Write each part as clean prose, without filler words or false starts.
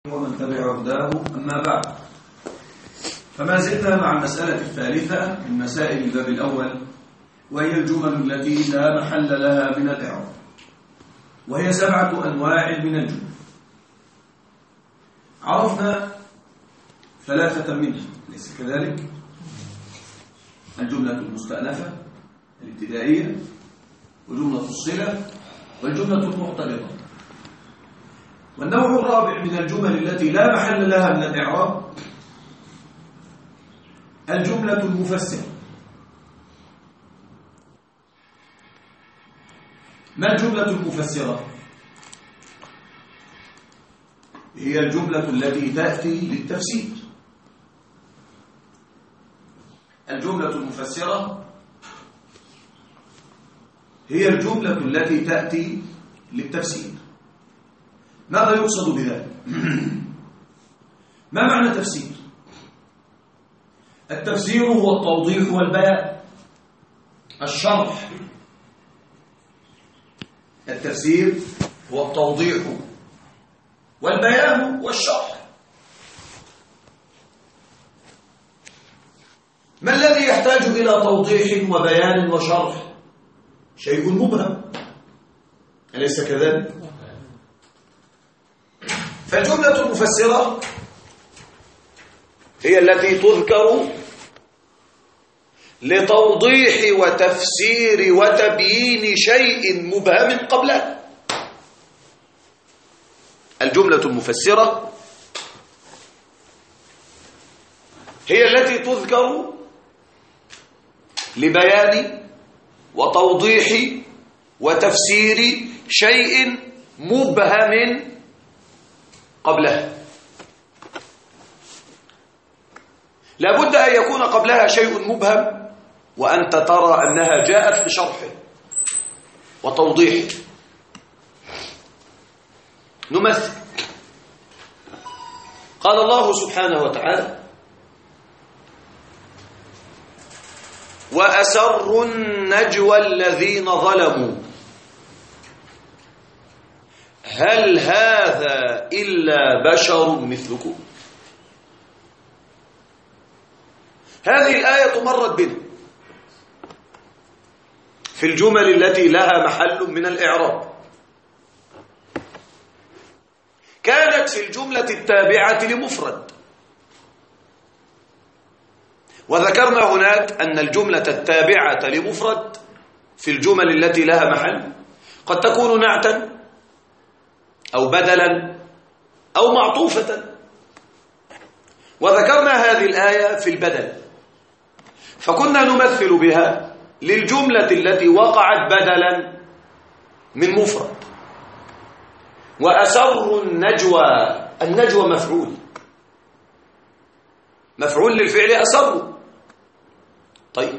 ومن تبع هداه أما بعد، فما زلنا مع المسألة الثالثة من مسائل الباب الأول، وهي الجمل التي لا محل لها من الإعراب، وهي 7 أنواع من الجمل. عرفنا 3 منها، ليس كذلك؟ الجملة المستأنفة الابتدائية، وجملة الصلة، والجملة المعترضة. والنوع الرابع من الجمل التي لا محل لها من الإعراب الجملة المفسرة. ما الجملة المفسرة؟ هي الجملة التي تأتي للتفسير. الجملة المفسرة هي الجملة التي تأتي للتفسير. ماذا يقصد بذلك؟ ما معنى تفسير؟ التفسير هو التوضيح والبيان، الشرح. التفسير هو التوضيح والبيان والشرح. ما الذي يحتاج إلى توضيح وبيان وشرح؟ شيء مبهم، أليس كذلك؟ فالجملة المفسرة هي التي تذكر لتوضيح وتفسير وتبيين شيء مبهم قبله. الجملة المفسرة هي التي تذكر لبيان وتوضيح وتفسير شيء مبهم قبلها. لابد أن يكون قبلها شيء مبهم، وأنت ترى أنها جاءت لشرحه وتوضيحه. نمثل. قال الله سبحانه وتعالى: وأسروا النجوى الذين ظلموا هل هذا إلا بشر مثلكم. هذه الآية مرت بنا في الجمل التي لها محل من الإعراب. كانت في الجملة التابعة لمفرد، وذكرنا هناك أن الجملة التابعة لمفرد في الجمل التي لها محل قد تكون نعتا أو بدلا أو معطوفة، وذكرنا هذه الآية في البدل، فكنا نمثل بها للجملة التي وقعت بدلا من مفرد. وأسروا النجوى، النجوى مفعول للفعل أسروا. طيب،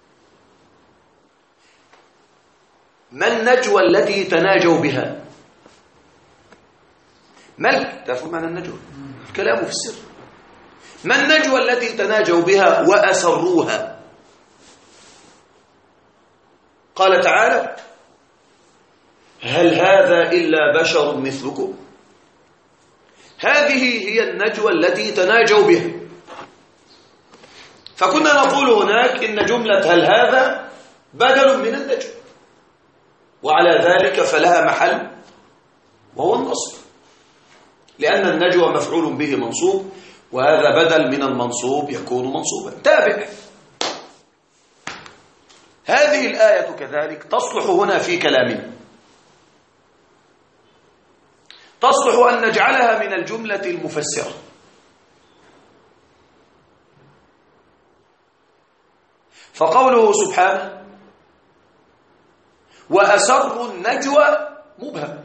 ما النجوى التي تناجوا بها؟ تعرفون معنى النجوى؟ الكلام في السر. ما النجوى التي تناجوا بها وأسروها؟ قال تعالى: هل هذا إلا بشر مثلكم. هذه هي النجوى التي تناجوا بها. فكنا نقول هناك إن جملة هل هذا بدل من النجوى، وعلى ذلك فلها محل وهو النصب، لأن النجوى مفعول به منصوب، وهذا بدل من المنصوب يكون منصوبا. تابع. هذه الآية كذلك تصلح هنا في كلامنا، تصلح أن نجعلها من الجملة المفسرة. فقوله سبحانه: وأسروا النجوى مبهم.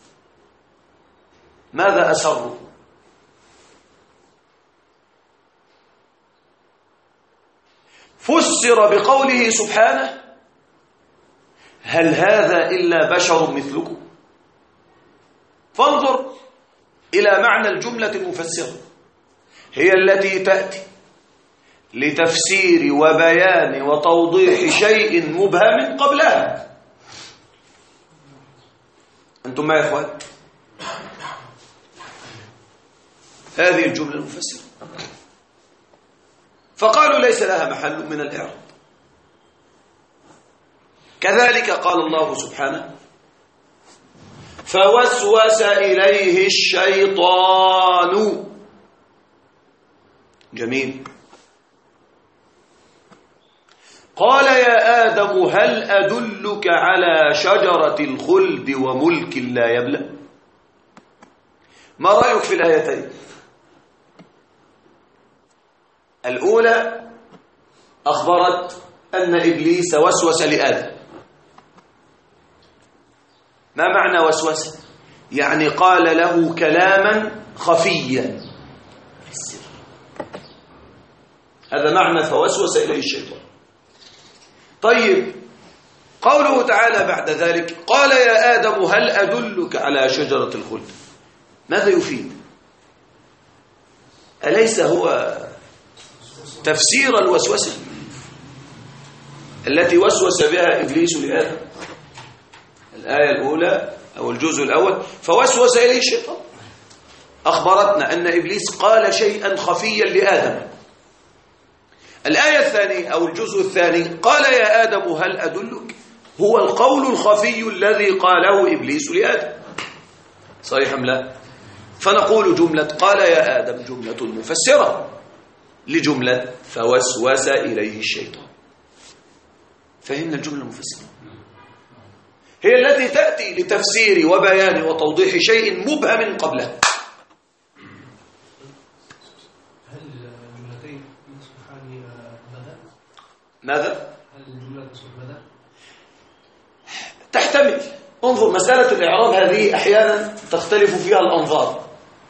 ماذا أسروا؟ فسر بقوله سبحانه: هل هذا إلا بشر مثلكم. فانظر إلى معنى الجملة المفسرة، هي التي تأتي لتفسير وبيان وتوضيح شيء مبهم قبلها. أنتم ما يا إخوان؟ هذه الجملة المفسرة. فقالوا ليس لها محل من الإعراب. كذلك قال الله سبحانه فوسوس إليه الشيطان. جميل. قال يا آدم هل أدلك على شجرة الخلد وملك لا يبلى؟ ما رأيك في الآيتين؟ الأولى أخبرت أن إبليس وسوس لآدم. ما معنى وسوس؟ يعني قال له كلاما خفيا في السر. هذا معنى فوسوس إليه الشيطان. طيب قوله تعالى بعد ذلك قال يا آدم هل أدلك على شجرة الخلد، ماذا يفيد؟ أليس هو تفسير الوسوسة التي وسوس بها إبليس لآدم؟ الآية الأولى أو الجزء الأول فوسوس إليه الشيطان، أخبرتنا أن إبليس قال شيئا خفيا لآدم. الآية الثانية أو الجزء الثاني قال يا آدم هل أدلك، هو القول الخفي الذي قاله إبليس لآدم. صحيح أم لا؟ فنقول جملة قال يا آدم جملة مفسرة لجملة فوسوس إليه الشيطان. فهمنا الجملة المفسرة؟ هي التي تأتي لتفسير وبيان وتوضيح شيء مبهم قبله. هل الجملتين يصبحان بدأ؟ ماذا؟ هل الجملة تصبح بدأ؟ تحتمل. انظر مسألة الإعراب هذه أحيانا تختلف فيها الأنظار.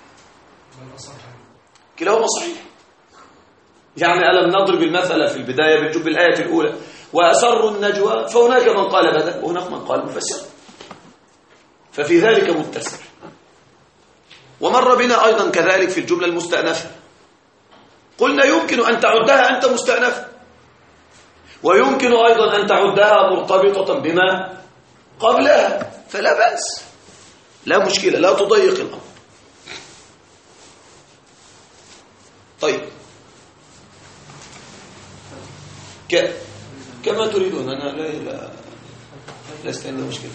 كلاهما صحيح. يعني ألم نضرب المثل في البداية بالآية الأولى وأسروا النجوى، فهناك من قال بدأ وهناك من قال مفسر، ففي ذلك متسر. ومر بنا أيضا كذلك في الجملة المستأنفة، قلنا يمكن أن تعدها أنت مستأنفة، ويمكن أيضا أن تعدها مرتبطة بما قبلها، فلا بأس، لا مشكلة، لا تضيق الأمر. طيب كما تريدون، أنا لست عندي مشكلة.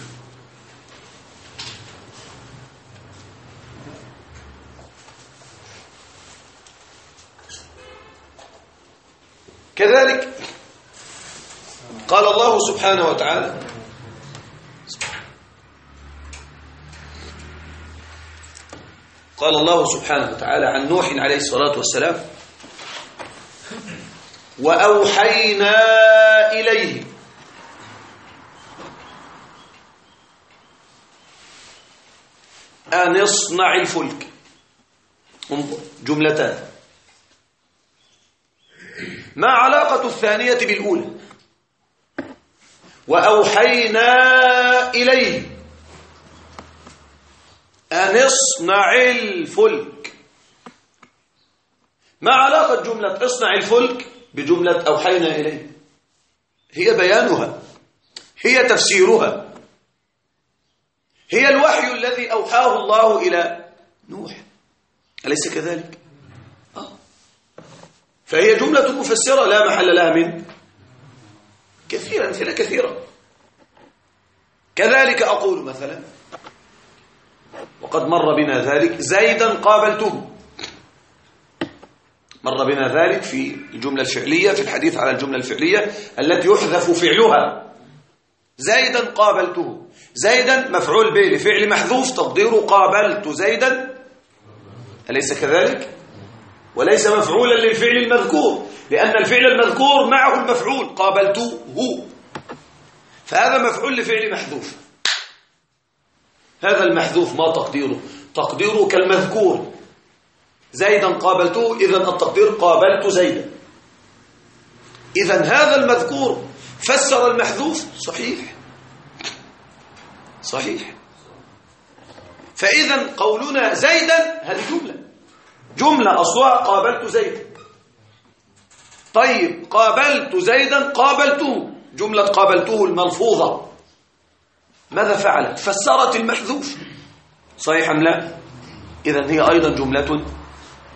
كذلك قال الله سبحانه وتعالى قال الله سبحانه وتعالى عن نوح عليه الصلاة والسلام وأوحينا إليه أن اصنع الفلك. انظر جملتان، ما علاقة الثانية بالأولى؟ وأوحينا إليه أن اصنع الفلك. ما علاقة جملة اصنع الفلك بجملة أوحينا إليه؟ هي بيانها، هي تفسيرها، هي الوحي الذي أوحاه الله إلى نوح، أليس كذلك؟ فهي جملة مفسرة لا محل لها من كثيرا، أمثلة كثيرة. كذلك أقول مثلا وقد مر بنا ذلك زيدا قابلته، مر بنا ذلك في الجملة الفعلية، في الحديث على الجملة الفعلية التي يحذف فعلها. زيدا قابلته، زيدا مفعول به لفعل محذوف تقديره قابلت زيدا، أليس كذلك؟ وليس مفعولا للفعل المذكور، لأن الفعل المذكور معه المفعول قابلته، فهذا مفعول لفعل محذوف. هذا المحذوف ما تقديره؟ تقديره كالمذكور زيدا قابلته، إذن التقدير قابلت زيدا. إذن هذا المذكور فسر المحذوف، صحيح صحيح. فإذن قولنا زيدا هذه جملة أصلها قابلت زيدا. طيب قابلت زيدا قابلته، جملة قابلته الملفوظة ماذا فعلت؟ فسرت المحذوف، صحيح أم لا؟ إذن هي أيضا جملة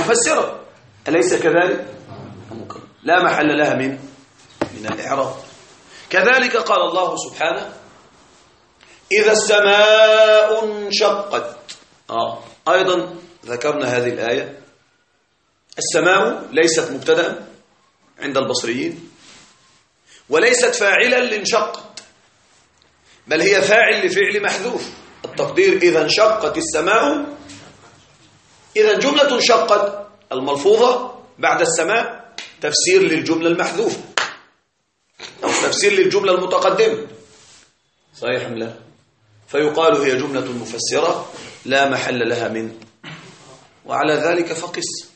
مفسرة، أليس كذلك؟ لا محل لها من الإعراب. كذلك قال الله سبحانه إذا السماء انشقت. أيضا ذكرنا هذه الآية. السماء ليست مبتدأ عند البصريين، وليست فاعلا لانشقت، بل هي فاعل لفعل محذوف. التقدير إذا انشقت السماء، إذا جملة انشقت الملفوظة بعد السماء تفسير للجملة المحذوفة أو تفسير للجملة المتقدمة، صحيح أم لا؟ فيقال هي جملة مفسرة لا محل لها من، وعلى ذلك فقس.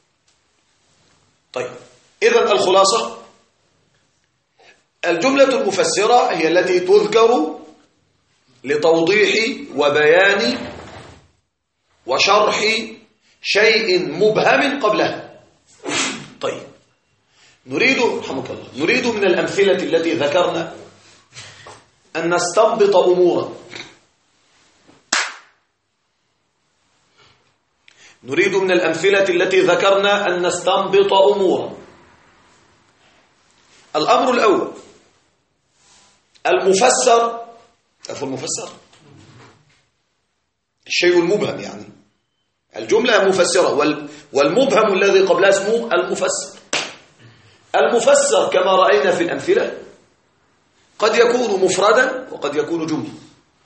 طيب، إذن الخلاصة الجملة المفسرة هي التي تذكر لتوضيح وبيان وشرح شيء مبهم قبلها. طيب، رحمك الله، نريد من الأمثلة التي ذكرنا أن نستنبط أمورا. نريد من الأمثلة التي ذكرنا أن نستنبط أمورا. الأمر الأول، المفسر، تعرفوا المفسر؟ الشيء المبهم، يعني الجملة مفسرة، والمبهم الذي قبلها اسمه المفسر. المفسر كما رأينا في الأمثلة قد يكون مفردا وقد يكون جملة.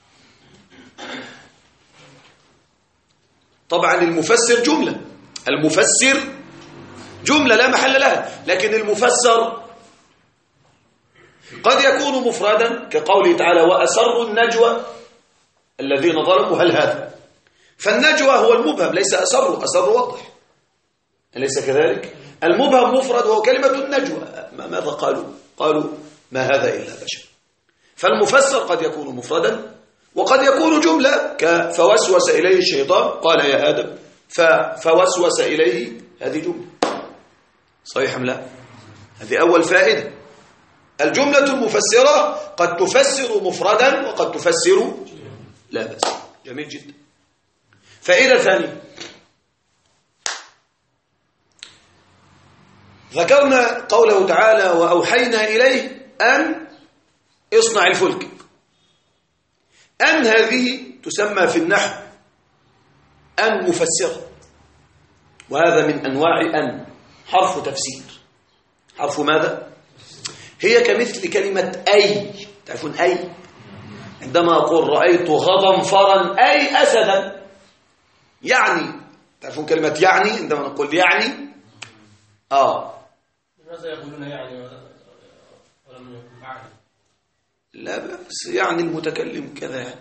طبعا المفسر جملة، المفسر جملة لا محل لها، لكن المفسر قد يكون مفردا كقوله تعالى وأسروا النجوى الذين ظلموا هل هذا، فالنجوى هو المبهم ليس أسروا، أسروا واضح، أليس كذلك؟ المبهم مفرد وهو كلمة النجوى. ماذا قالوا؟ قالوا ما هذا إلا بشر. فالمفسر قد يكون مفردا وقد يكون جملة فوسوس إليه الشيطان قال يا آدم فوسوس إليه، هذه جملة، صحيح أم لا؟ هذه أول فائدة. الجملة المفسرة قد تفسر مفردا وقد تفسر لا بأس. جميل جدا. فائدة ثانية، ذكرنا قوله تعالى وأوحينا إليه أن اصنع الفلك. أن هذه تسمى في النحو أن مفسرة، وهذا من أنواع أن، حرف تفسير. حرف ماذا؟ هي كمثل كلمة أي. تعرفون أي؟ عندما أقول رأيت غضنفرا أي أسدا، يعني تعرفون كلمة يعني؟ عندما نقول يعني لماذا يقولون يعني ولم يكن يعني؟ لا بأس، يعني المتكلم كذا يعني.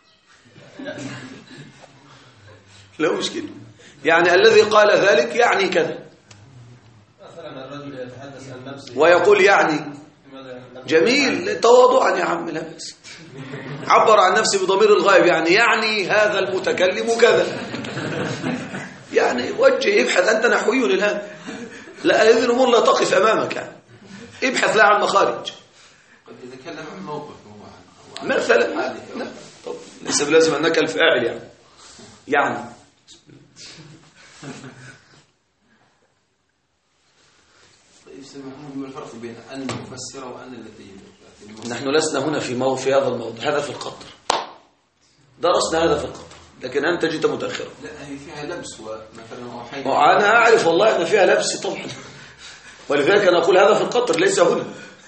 لا مشكلة، يعني الذي قال ذلك يعني كذا. مثلا الرجل يتحدث عن نفسه ويقول يعني جميل تواضعا يا عم، لا بأس. عبر عن نفسه بضمير الغائب، يعني هذا المتكلم كذا، يعني وجه ابحث. أنت نحوي الآن، لا هذه الأمور لا تقف أمامك، يعني ابحث لا عن مخارج. قد يتكلم عن موقف مثلا لا، طب ليس بلازم أنك الفاعل يعني ما الفرق بين أن المفسرة وأن التي؟ نحن لسنا هنا في هذا الموضوع، هذا في القطر، درسنا هذا في القطر، لكن أنت جئت متأخرا. لا هي فيها لبس، ومثلا أوحينا. أنا أعرف والله أن فيها لبس طبعا، ولذلك أنا أقول هذا في القطر ليس هنا.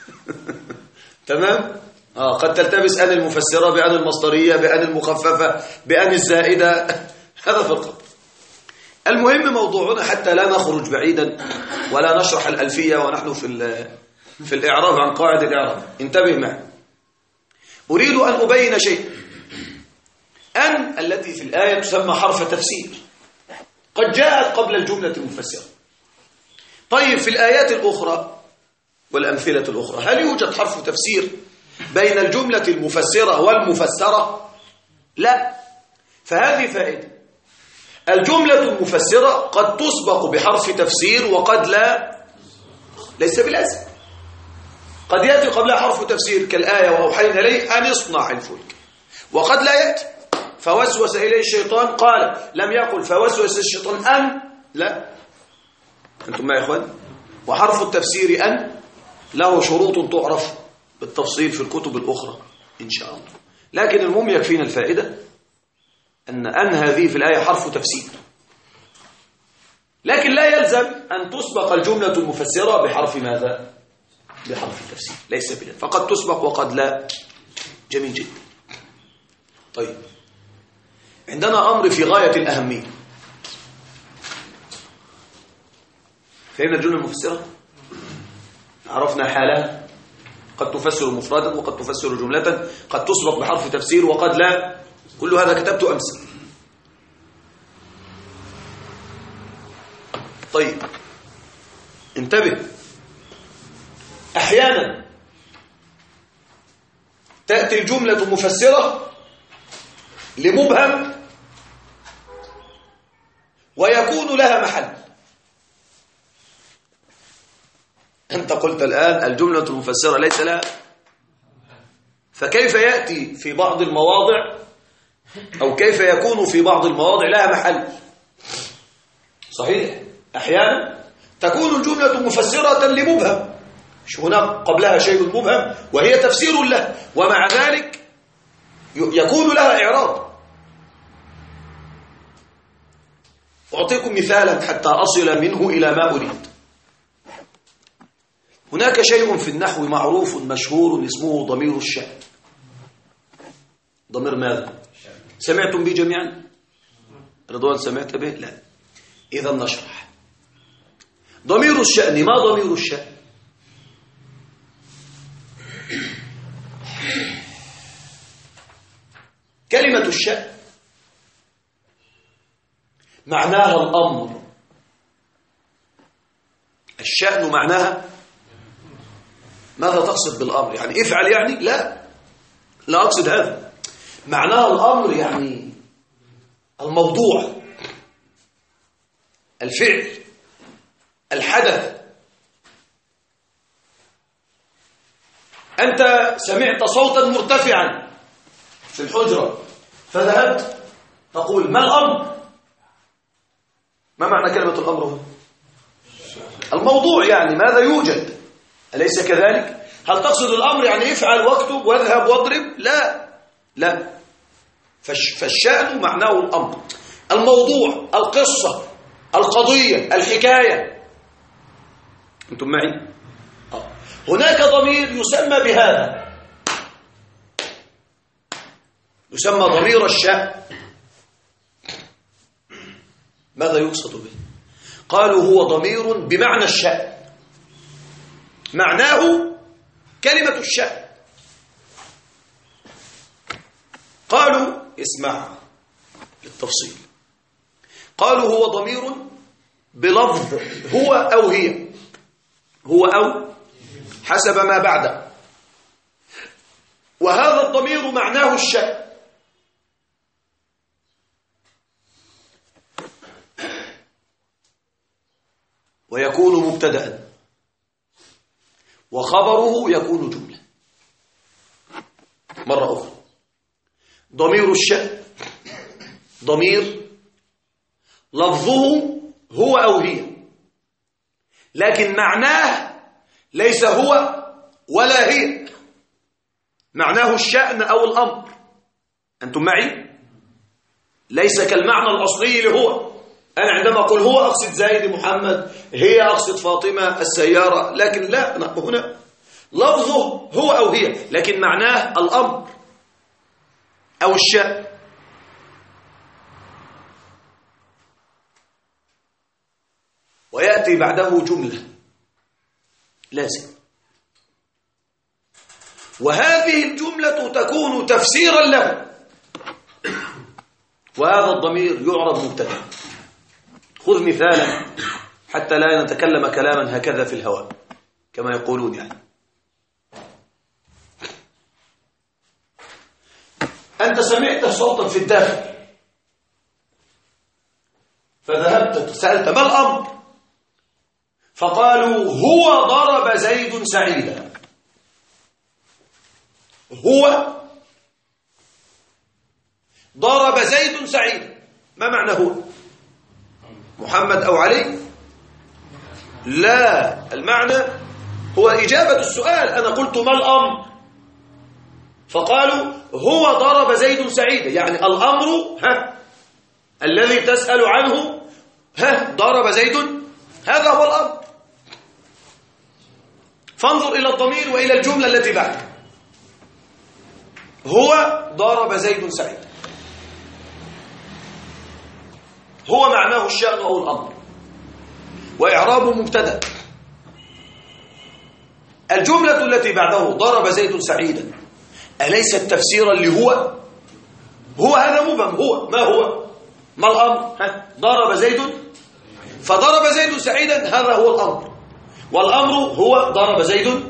تمام؟ قد تلتبس أن المفسرة بأن المصدرية بأن المخففة بأن الزائدة، هذا في القطر. المهم موضوعنا حتى لا نخرج بعيدا ولا نشرح الألفية ونحن في الإعراب عن قاعدة الإعراب. انتبه معي، أريد أن أبين شيء. أن التي في الآية تسمى حرف تفسير، قد جاءت قبل الجملة المفسرة. طيب في الآيات الأخرى والأمثلة الأخرى هل يوجد حرف تفسير بين الجملة المفسرة والمفسرة؟ لا. فهذه فائدة. الجملة المفسرة قد تسبق بحرف تفسير وقد لا، ليس باللازم. قد يأتي قبلها حرف تفسير كالآية وأوحينا إليه أن اصنع الفلك، وقد لا يأتي فوسوس إليه الشيطان قال، لم يقل فوسوس الشيطان أن، لا، أنتم معي يا إخوان؟ وحرف التفسير أن له شروط تعرف بالتفصيل في الكتب الأخرى إن شاء الله، لكن المهم يكفينا الفائدة أن هذه في الآية حرف تفسير، لكن لا يلزم أن تسبق الجملة المفسرة بحرف ماذا؟ بحرف التفسير، ليس بلا، فقد تسبق وقد لا. جميل جدا. طيب، عندنا أمر في غاية الأهمية. فهمنا الجملة المفسرة؟ عرفنا حالها، قد تفسر مفردا وقد تفسر جملة، قد تسبق بحرف تفسير وقد لا. كل هذا كتبت أمس. طيب، انتبه، أحيانا تأتي الجملة مفسرة لمبهم ويكون لها محل. أنت قلت الآن الجملة المفسرة ليس لها، فكيف يأتي في بعض المواضع أو كيف يكون في بعض المواضع لها محل؟ صحيح، أحيانا تكون الجملة مفسرة لمبهم، مش هناك قبلها شيء مبهم وهي تفسير له، ومع ذلك يكون لها إعراب. أعطيكم مثالا حتى أصل منه إلى ما أريد. هناك شيء في النحو معروف مشهور اسمه ضمير الشأن. ضمير ماذا؟ سمعتم به جميعا؟ رضوان سمعت به؟ لا. إذا نشرح. ضمير الشأن، ما ضمير الشأن؟ كلمة الشأن معناها الأمر. الشأن معناها ماذا تقصد بالأمر؟ يعني افعل يعني؟ لا أقصد هذا. معناها الأمر يعني الموضوع، الفعل، الحدث. أنت سمعت صوتا مرتفعا في الحجرة فذهبت تقول ما الأمر؟ ما معنى كلمة الأمر؟ الموضوع، يعني ماذا يوجد، أليس كذلك؟ هل تقصد الأمر يعني افعل واكتب واذهب واضرب؟ لا. فالشأن معناه الأمر، الموضوع، القصة، القضية، الحكاية. أنتم معي؟ هناك ضمير يسمى بهذا، يسمى ضمير الشأن. ماذا يقصد به؟ قالوا هو ضمير بمعنى الشأن، معناه كلمة الشأن. قالوا اسمع للتفصيل، قالوا هو ضمير بلفظ هو أو هي، هو أو حسب ما بعده، وهذا الضمير معناه الشأن. ويكون مبتدأ وخبره يكون جملة. مرة أخرى، ضمير الشأن ضمير لفظه هو أو هي، لكن معناه ليس هو ولا هي، معناه الشأن أو الأمر. أنتم معي؟ ليس كالمعنى الأصلي لهو. أنا عندما أقول هو أقصد زيد محمد، هي أقصد فاطمة السيارة، لكن لا، هنا لفظه هو أو هي، لكن معناه الأمر أو الشأن. ويأتي بعده جملة لازم، وهذه الجملة تكون تفسيرا له، وهذا الضمير يعرب مبتدأ. خذ مثالا حتى لا نتكلم كلاما هكذا في الهواء كما يقولون يعني. أنت سمعت صوتا في الداخل فذهبت سألت ما الأمر؟ فقالوا هو ضرب زيد سعيدا. هو ضرب زيد سعيدا، ما معنى هو؟ محمد أو علي؟ لا، المعنى هو إجابة السؤال. أنا قلت ما الأمر؟ فقالوا هو ضرب زيد سعيدا، يعني الأمر الذي تسأل عنه ضرب زيد، هذا هو الأمر. فانظر إلى الضمير وإلى الجملة التي بعد. هو ضرب زيد سعيدا، هو معناه الشأن أو الأمر، وإعرابه مبتدأ. الجملة التي بعده ضرب زيد سعيدا أليست تفسيرا لهو؟ هو هذا مبهم. هو ما هو؟ ما الأمر؟ ضرب زيد، فضرب زيد سعيدا هذا هو الأمر، والأمر هو ضرب زيد.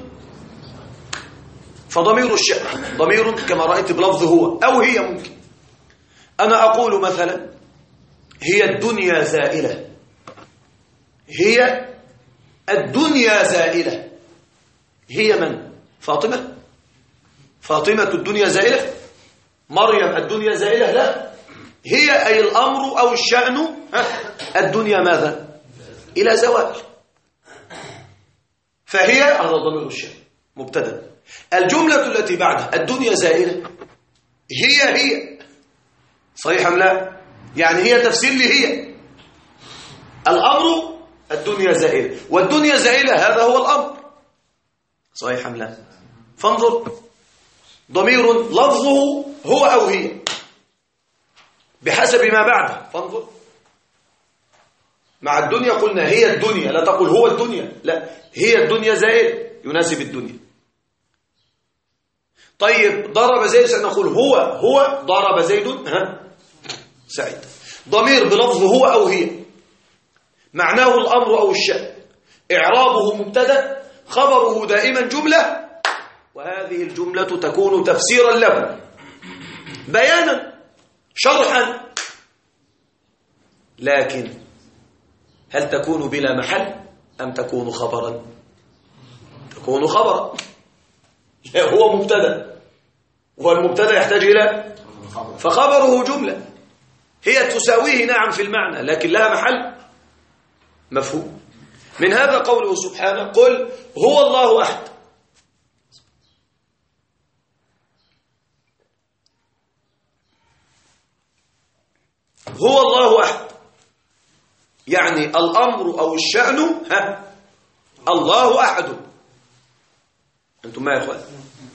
فضمير الشأن ضمير كما رأيت بلفظ هو أو هي. ممكن أنا أقول مثلا هي الدنيا زائلة، هي الدنيا زائلة. هي من؟ فاطمة؟ فاطمة الدنيا زائلة؟ مريم الدنيا زائلة؟ لا، هي أي الأمر أو الشأن الدنيا ماذا؟ إلى زوال. فهي هذا ضمير الشأن مبتدأ. الجملة التي بعدها الدنيا زائلة، هي صحيح أم لا؟ يعني هي تفسير لهي. الأمر الدنيا زائلة، والدنيا زائلة هذا هو الأمر، صحيح أم لا؟ فانظر، ضمير لفظه هو أو هي بحسب ما بعده. فانظر، مع الدنيا قلنا هي الدنيا، لا تقول هو الدنيا، لا، هي الدنيا زائلة يناسب الدنيا. طيب ضرب زيد، سنقول هو ضرب زيد سعيد. ضمير بلفظ هو أو هي معناه الأمر أو الشأن، إعرابه مبتدأ، خبره دائما جملة، وهذه الجملة تكون تفسيرا له، بيانا، شرحا. لكن هل تكون بلا محل أم تكون خبرا؟ تكون خبرا. هو مبتدأ، والمبتدأ يحتاج إلى فخبره جملة، هي تساويه نعم في المعنى لكن لها محل مفهوم. من هذا قوله سبحانه قل هو الله أحد. هو الله أحد يعني الأمر أو الشأن الله أحد. أنتم ما يا أخوان؟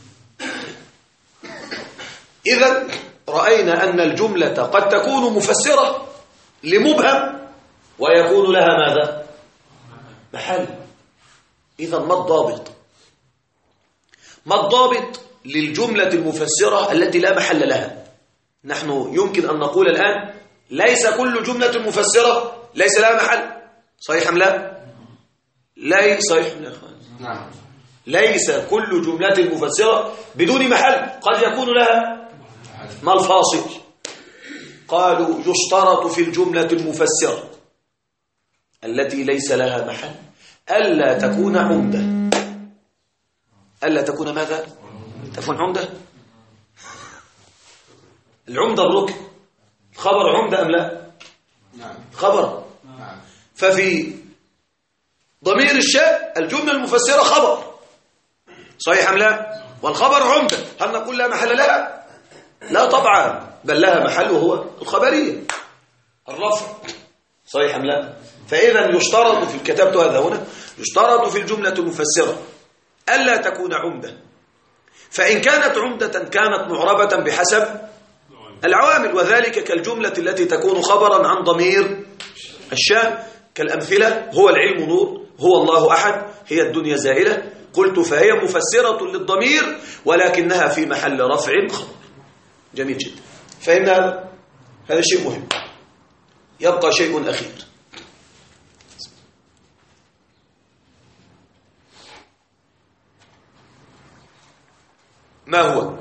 إذن رأينا أن الجملة قد تكون مفسرة لمبهم ويكون لها ماذا؟ محل. إذن ما الضابط؟ ما الضابط للجملة المفسرة التي لا محل لها؟ نحن يمكن أن نقول الآن ليس كل جملة مفسرة ليس لها محل، صحيح أم لا؟ صحيح يا أخوان؟ نعم. ليس كل جملة مفسرة بدون محل، قد يكون لها. ما الفاصل؟ قالوا يشترط في الجملة المفسرة التي ليس لها محل ألا تكون عمدة. ألا تكون ماذا؟ تكون عمدة. العمدة الركن، الخبر عمدة أم لا؟ نعم. خبر. نعم. ففي ضمير الشاء الجملة المفسرة خبر، صحيح أم لا؟ والخبر عمدة، هل نقول لا محل لها؟ لا طبعا، بل لها محل وهو الخبرية، الرفع، صحيح أم لا؟ فإذا يشترط في كتبت هذا هنا، يشترط في الجملة المفسرة ألا تكون عمدة، فإن كانت عمدة كانت معربة بحسب العوامل، وذلك كالجملة التي تكون خبرا عن ضمير الشأن، كالأمثلة هو العلم نور، هو الله أحد، هي الدنيا زائلة. قلت فهي مفسرة للضمير ولكنها في محل رفع خبر. جميل جدا. فإن هذا شيء مهم. يبقى شيء أخير، ما هو؟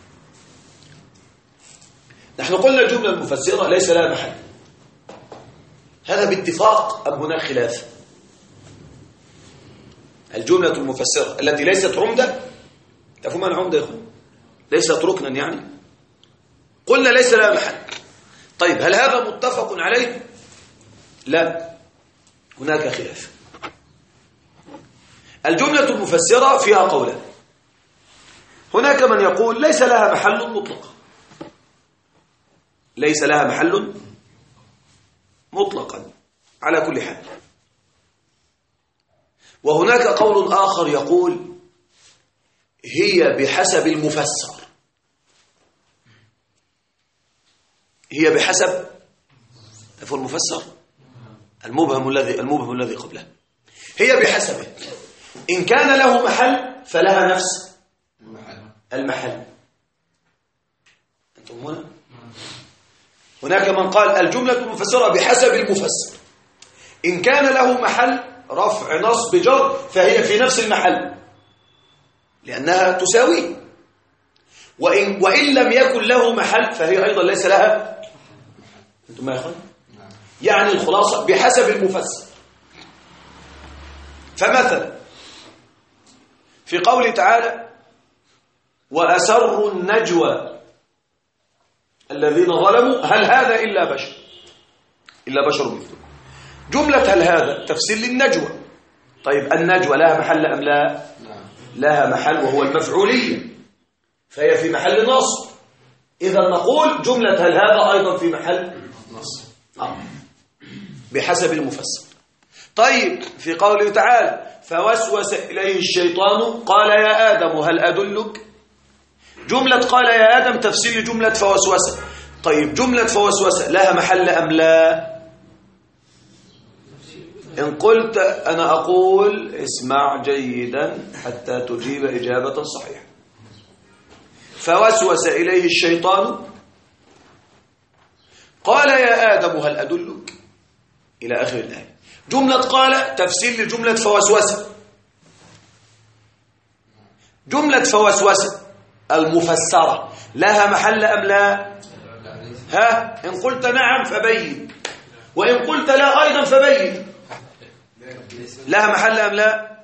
نحن قلنا الجملة المفسرة ليس لها محل، هذا باتفاق أم هناك خلاف؟ الجملة المفسرة التي ليست عمدة، تفهم عن عمدة يا أخوان؟ ليست ركنا يعني، قلنا ليس لها محل. طيب هل هذا متفق عليه؟ لا، هناك خلاف. الجملة المفسرة فيها قولان. هناك من يقول ليس لها محل مطلقا، ليس لها محل مطلقا على كل حال. وهناك قول آخر يقول هي بحسب المفسر، هي بحسب المفسر المبهم الذي قبله، هي بحسبه. إن كان له محل فلها نفس المحل. أنتم هنا؟ هناك من قال الجملة المفسرة بحسب المفسر، إن كان له محل رفع نصب جر فهي في نفس المحل لأنها تساوي، وإن لم يكن له محل فهي أيضا ليس لها. أنتم ما يخون؟ يعني الخلاصة بحسب المفسر. فمثلا في قوله تعالى وأسروا النجوى الذين ظلموا هل هذا إلا بشر مثلكم. جملة هل هذا تفسير للنجوى. طيب النجوى لها محل أم لا؟ لها محل وهو المفعولية، فهي في محل نصب. إذا نقول جملة هل هذا أيضا في محل نصب بحسب المفسر. طيب في قوله تعالى فوسوس إليه الشيطان قال يا آدم هل أدلك. جملة قال يا آدم تفسير لجملة فوسوس. طيب جملة فوسوس لها محل أم لا؟ إن قلت أنا أقول اسمع جيدا حتى تجيب إجابة صحيحة. فوسوس إليه الشيطان قال يا آدم هل أدلك إلى آخر الآية. جملة قال تفسير لجملة فوسوس. جملة فوسوس المفسرة لها محل أم لا؟ ها إن قلت نعم فبين، وإن قلت لا أيضا فبين. لها محل أم لا؟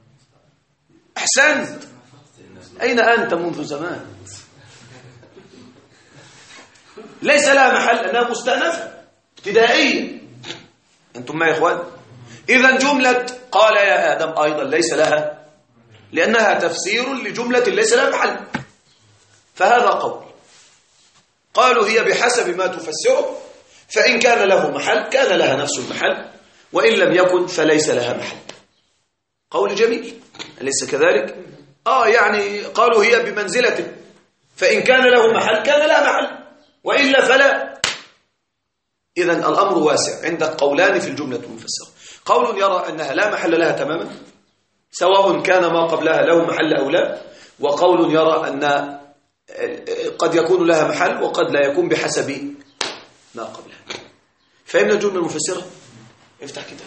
أحسنت. أين أنت منذ زمان؟ ليس لها محل أنها مستأنفة ابتدائية. أنتم ما يا إخوان؟ إذن جملة قال يا آدم أيضا ليس لها، لأنها تفسير لجملة ليس لها محل. فهذا قول قالوا هي بحسب ما تفسره، فإن كان له محل كان لها نفس المحل، وإن لم يكن فليس لها محل. قول جميل أليس كذلك؟ يعني قالوا هي بمنزلته، فإن كان له محل كان لها محل، وإلا فلا. إذن الأمر واسع. عندك قولان في الجملة المفسرة، قول يرى أنها لا محل لها تماما سواء كان ما قبلها له محل أو لا، وقول يرى أن قد يكون لها محل وقد لا يكون بحسب ما قبلها. فهمنا الجملة المفسرة؟ افتح كتاب.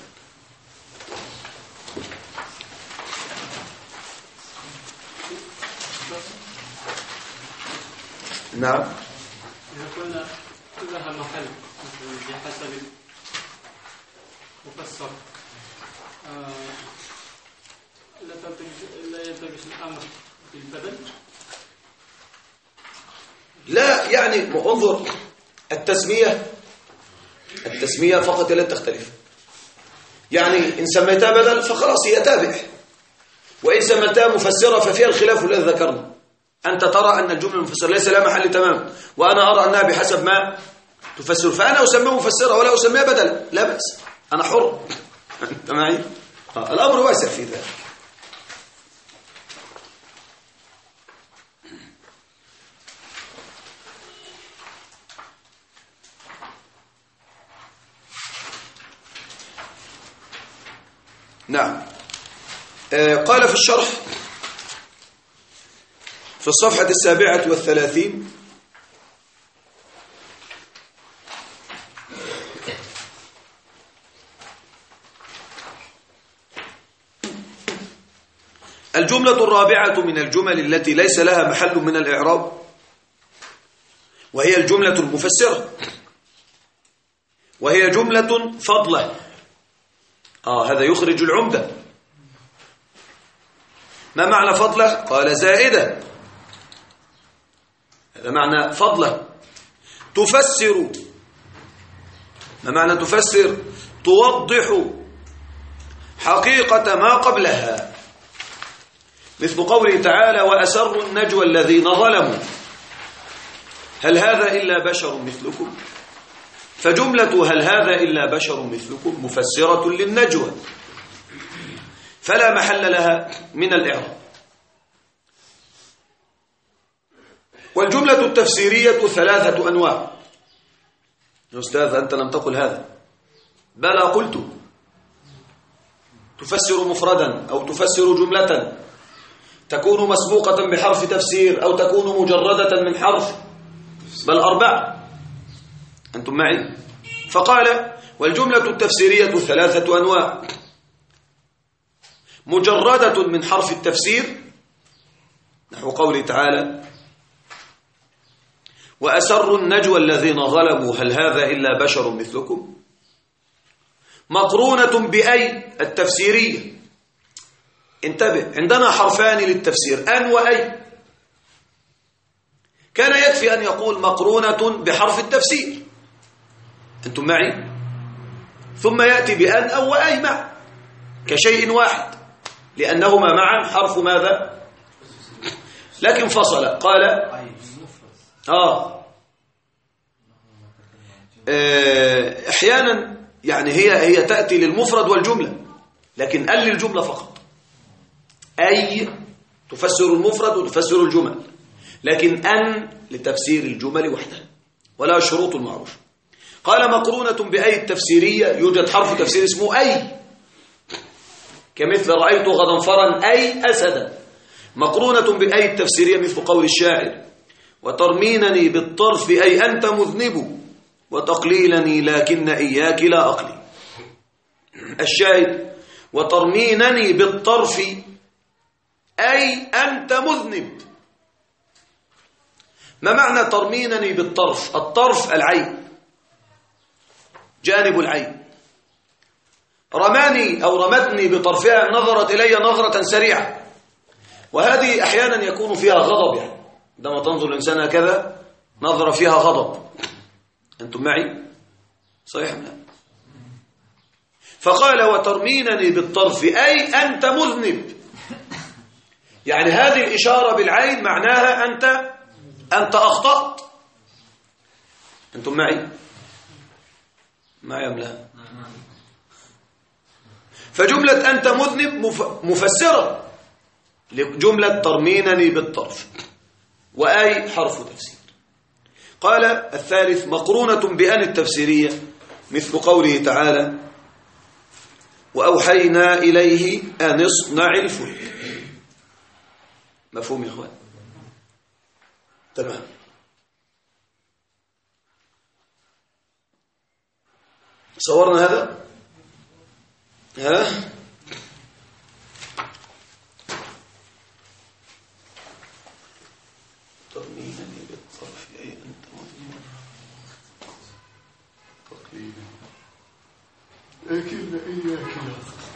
نعم. إذا قلنا لها محل بحسب المفسر لا يلتبس الأمر بالبدل. لا يعني انظر التسمية فقط لا تختلف. يعني إن سميتها بدل فخلاص هي تابع، وإن سميتها مفسرة ففيها الخلاف الذي ذكرنا. أنت ترى أن الجملة المفسرة ليس لها محل تماما، وأنا أرى أنها بحسب ما تفسر، فأنا أسميها مفسرة ولا أسميها بدلا، لا بأس، أنا حر. أنت معي؟ الأمر واسع في ذلك. نعم. قال في الشرح في الصفحة 37 الجملة الرابعة من الجمل التي ليس لها محل من الإعراب وهي الجملة المفسرة، وهي جملة فضلة. هذا يخرج العمدة. ما معنى فضلة؟ قال زائدة. هذا معنى فضلة. تفسر. ما معنى تفسر؟ توضح حقيقة ما قبلها. مثل قوله تعالى وأسروا النجوى الذين ظلموا هل هذا إلا بشر مثلكم. فجملة هل هذا إلا بشر مثلكم مفسرة للنجوى فلا محل لها من الإعراب. والجملة التفسيرية 3 أنواع. يا أستاذ أنت لم تقل هذا. بلى قلت. تفسر مفردا أو تفسر جملة تكون مسبوقة بحرف تفسير أو تكون مجردة من حرف، بل 4. أنتم معي؟ فقال والجملة التفسيرية 3 أنواع: مجردة من حرف التفسير نحو قوله تعالى وأسروا النجوى الذين ظلموا هل هذا إلا بشر مثلكم، مقرونة بأي التفسيرية. انتبه، عندنا حرفان للتفسير أن وأي. كان يكفي أن يقول مقرونة بحرف التفسير، أنتم معي؟ ثم يأتي بأن أو وأي مع كشيء واحد لأنهما معا حرف ماذا؟ لكن فصل قال احيانا يعني هي تأتي للمفرد والجملة، لكن أن للجملة فقط. أي تفسر المفرد وتفسر الجمل، لكن أن لتفسير الجمل وحدها ولا شروط معروفة. قال مقرونة بأي التفسيرية، يوجد حرف تفسير اسمه أي، كمثل رأيت غضنفرا أي أسدا. مقرونة بأي التفسيرية مثل قول الشاعر وترمينني بالطرف أي أنت مذنب وتقليلني لكن إياك لا أقلي. الشاهد وترمينني بالطرف أي أنت مذنب. ما معنى ترمينني بالطرف؟ الطرف العين، جانب العين. رماني أو رمتني بطرفها، نظرت إلي نظرة سريعة، وهذه أحيانا يكون فيها غضب، يعني عندما تنظر الإنسان هكذا نظر فيها غضب. أنتم معي؟ صحيح لا؟ فقال وترمينني بالطرف أي أنت مذنب، يعني هذه الإشارة بالعين معناها أنت أخطأت. أنتم معي؟ معي أم لا؟ فجملة أنت مذنب مفسرة لجملة ترمينني بالطرف، وأي حرف تفسير. قال الثالث مقرونة بأن التفسيرية مثل قوله تعالى وأوحينا إليه أن اصنع الفلك. مفهوم يا إخوان؟ تمام. صورنا هذا؟ ها؟ ترمينني بالطرف أي أنت مذنب تقليلا لكن إياك لا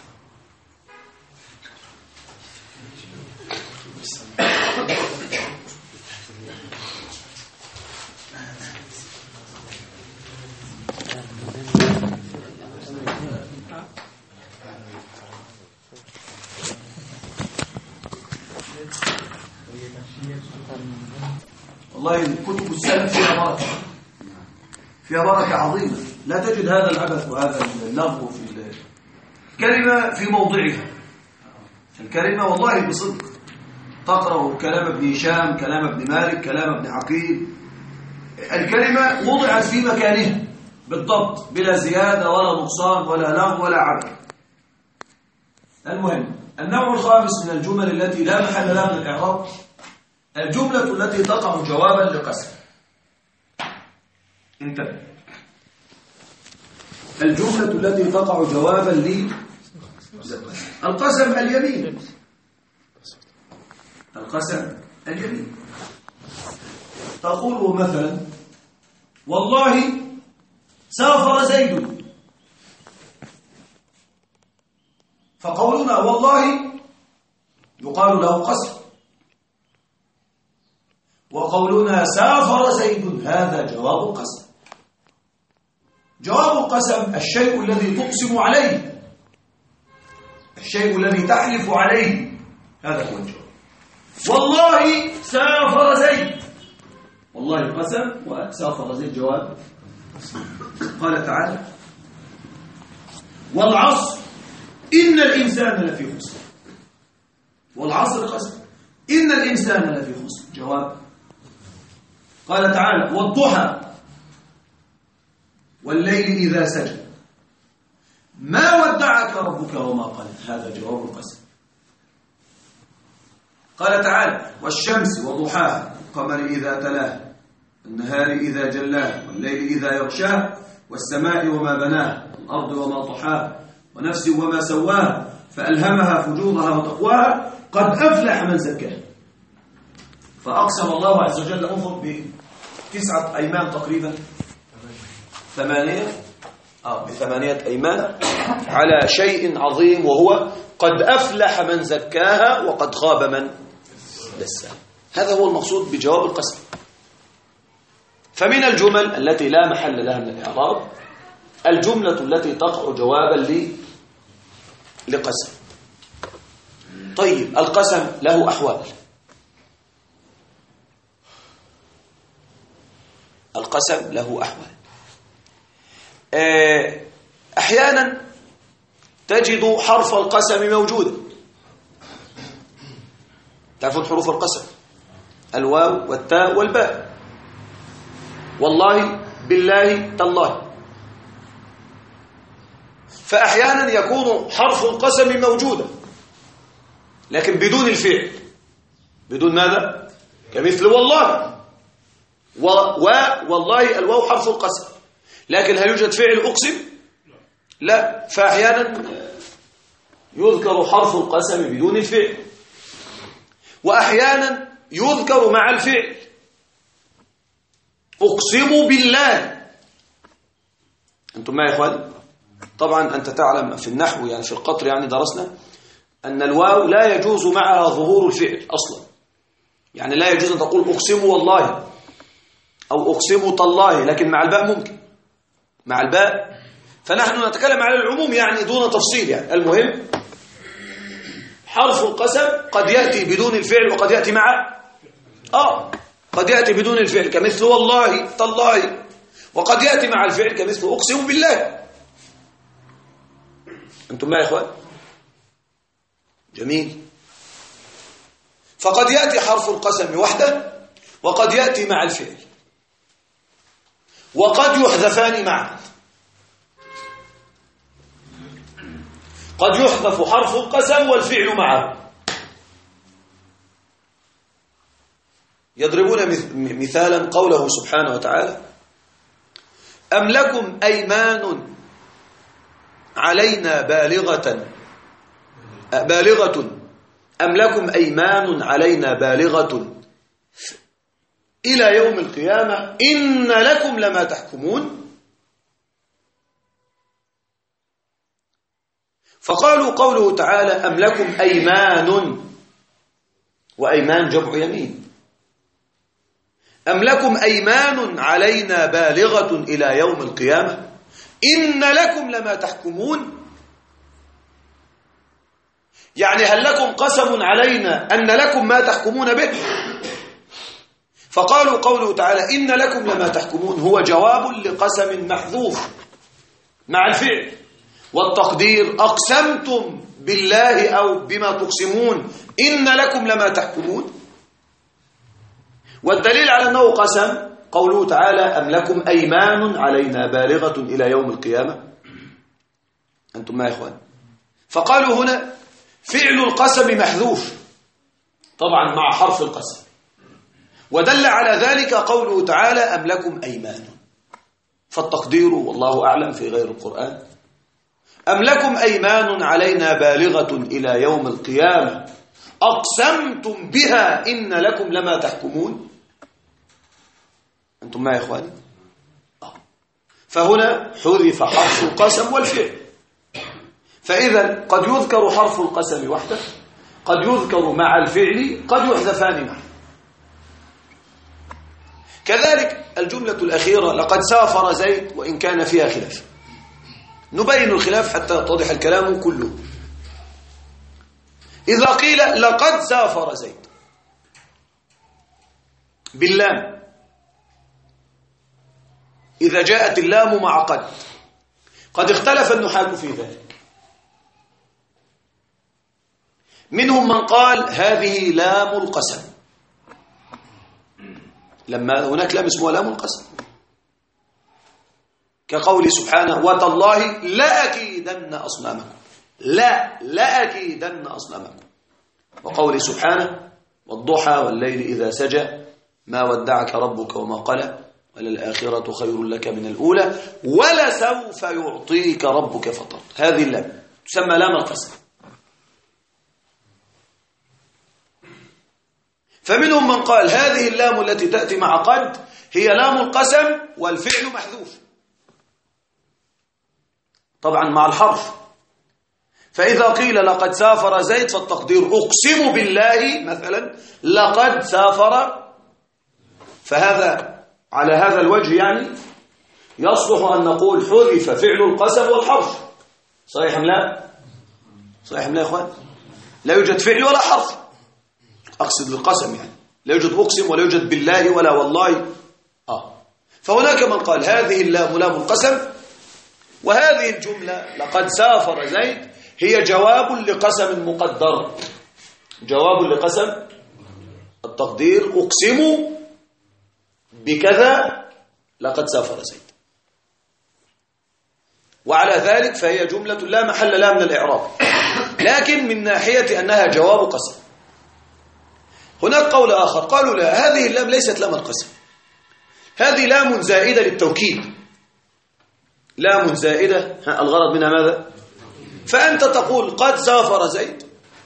والله كتب السلف فيها بركة عظيمة. لا تجد هذا العبث وهذا اللغو في الكلمة في موضعها. الكلمة والله بصدق تقرأ كلام ابن هشام، كلام ابن مالك، كلام ابن عقيل، الكلمة وضعت في مكانها بالضبط بلا زيادة ولا نقصان ولا لغو ولا عبث. المهم النوع الخامس من الجمل التي لا محل لها من الإعراب الجملة التي تقع جوابا لقسم. انتبه، الجملة التي تقع جوابا القسم اليمين. القسم اليمين تقول مثلا والله سافر زيد، فقولنا والله يقال له قسم، وقولنا سافر زيد هذا جواب قسم. جواب القسم الشيء الذي تقسم عليه، الشيء الذي تحلف عليه، هذا هو الجواب. والله سافر زيد، والله قسم وسافر زيد جواب. قال تعالى والعصر إن الإنسان لفي خسر، والعصر قسم، إن الإنسان لفي خسر جواب. قال تعالى والضحى والليل إذا سجى ما ودعك ربك وما قلى، هذا جواب القسم. قال تعالى والشمس وضحاها والقمر إذا تلاها النهار إذا جلاها والليل إذا يغشاها والسماء وما بناها والأرض وما طحاها ونفس وما سواها فألهمها فجورها وتقواها قد أفلح من زكاها. فأقسم الله عز وجل انظر ب9 أيمان تقريبا، 8 أيمان على شيء عظيم وهو قد أفلح من زكاها وقد خاب من دساها. هذا هو المقصود بجواب القسم. فمن الجمل التي لا محل لها من الإعراب الجملة التي تقع جوابا لقسم. طيب القسم له أحوال. القسم له أحوال. أحيانا تجد حرف القسم موجودا، تعرفون حروف القسم الواو والتاء والباء، والله بالله تالله. فأحيانا يكون حرف القسم موجودا لكن بدون الفعل، بدون ماذا؟ كمثل والله، والله الواو حرف القسم لكن هل يوجد فعل أقسم؟ لا. فأحيانا يذكر حرف القسم بدون الفعل، وأحيانا يذكر مع الفعل. أقسم بالله. أنتم معي يا إخواني؟ طبعا أنت تعلم في النحو يعني في القطر يعني درسنا أن الواو لا يجوز معها ظهور الفعل أصلا، يعني لا يجوز أن تقول أقسم والله أو أقسم تالله، لكن مع الباء ممكن، مع الباء. فنحن نتكلم على العموم يعني دون تفصيل. يعني المهم حرف القسم قد يأتي بدون الفعل وقد يأتي مع قد يأتي بدون الفعل كمثل والله تالله، وقد يأتي مع الفعل كمثل أقسم بالله. أنتم معي يا إخوان؟ جميل. فقد يأتي حرف القسم وحده وقد يأتي مع الفعل وقد يحذفان معا. قد يحذف حرف القسم والفعل معه. يضربون مثالا قوله سبحانه وتعالى أم لكم أيمان علينا بالغة أم لكم أيمان علينا بالغة إلى يوم القيامة إن لكم لما تحكمون. فقالوا قوله تعالى أم لكم أيمان، وأيمان جمع يمين، أم لكم أيمان علينا بالغة إلى يوم القيامة إن لكم لما تحكمون. يعني هل لكم قسم علينا أن لكم ما تحكمون به؟ فقالوا قوله تعالى إن لكم لما تحكمون هو جواب لقسم محذوف مع الفعل، والتقدير أقسمتم بالله أو بما تقسمون إن لكم لما تحكمون. والدليل على أنه قسم قوله تعالى أم لكم أيمان علينا بالغة إلى يوم القيامة. أنتم ما يا إخوان؟ فقالوا هنا فعل القسم محذوف طبعا مع حرف القسم، ودل على ذلك قوله تعالى أم لكم أيمان، فالتقدير والله أعلم في غير القرآن أم لكم أيمان علينا بالغة إلى يوم القيامة أقسمتم بها إن لكم لما تحكمون. أنتم ما يا إخواني؟ فهنا حذف حرف القسم والفعل. فإذا قد يذكر حرف القسم وحده، قد يذكر مع الفعل، قد يحذفان معه. كذلك الجملة الأخيرة لقد سافر زيد وإن كان فيها خلاف. نبين الخلاف حتى يتضح الكلام كله. إذا قيل لقد سافر زيد باللام إذا جاءت اللام مع قد اختلف النحاة في ذلك. منهم من قال هذه لام القسم، لما هناك لام اسمها لام القسم، كقول سبحانه وتالله لأكيدن أصنامكم، لأكيدن أصنامكم، وقول سبحانه والضحى والليل إذا سجى ما ودعك ربك وما قلى وللآخرة خير لك من الأولى ولسوف يعطيك ربك فترضى. هذه اللام تسمى لام القسم. فمنهم من قال هذه اللام التي تأتي مع قد هي لام القسم والفعل محذوف طبعا مع الحرف. فإذا قيل لقد سافر زيد فالتقدير أقسم بالله مثلا لقد سافر، فهذا على هذا الوجه يعني يصلح أن نقول حذف فعل القسم والحرف. صحيح أم لا؟ صحيح أم لا يا إخوان؟ لا يوجد فعل ولا حرف، أقصد القسم يعني لا يوجد أقسم ولا يوجد بالله ولا والله. فهناك من قال هذه اللام لام القسم، وهذه الجملة لقد سافر زيد هي جواب لقسم مقدر، جواب لقسم التقدير أقسم بكذا لقد سافر زيد. وعلى ذلك فهي جملة لا محل لها من الإعراب، لكن من ناحية أنها جواب قسم. هناك قول آخر قالوا لا، هذه اللام ليست لام القسم، هذه لام زائدة للتوكيد، لام زائدة الغرض منها ماذا؟ فأنت تقول قد سافر زيد،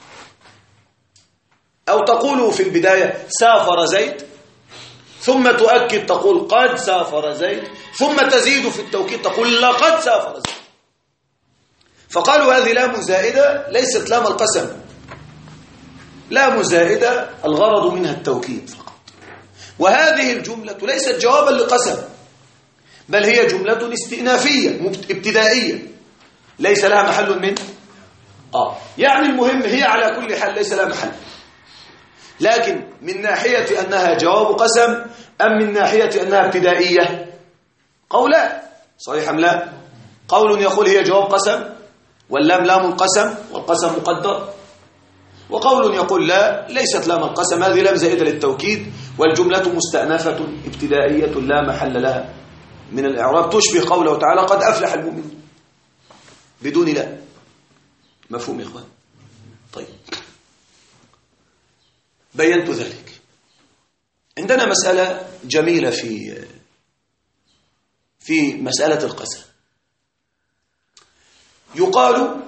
أو تقول في البداية سافر زيد، ثم تؤكد تقول قد سافر زيد، ثم تزيد في التوكيد تقول لقد سافر زيد. فقالوا هذه لام زائدة ليست لام القسم، لام زائدة الغرض منها التوكيد فقط. وهذه الجملة ليست جوابا لقسم، بل هي جملة استئنافية ابتدائية ليس لها محل من يعني المهم هي على كل حال ليس لها محل. لكن من ناحية أنها جواب قسم أم من ناحية أنها ابتدائية؟ قولان، صحيح أم لا؟ قول يقول هي جواب قسم واللام لام القسم والقسم مقدر، وقول يقول لا ليست لام القسم، هذه لام زائدة للتوكيد والجملة مستأنفة ابتدائية لا محل لها من الإعراب، تشبه قوله تعالى قد أفلح المؤمنون بدون لا. مفهوم يا إخوان؟ طيب، بينت ذلك. عندنا مسألة جميلة في مسألة القسم. يقال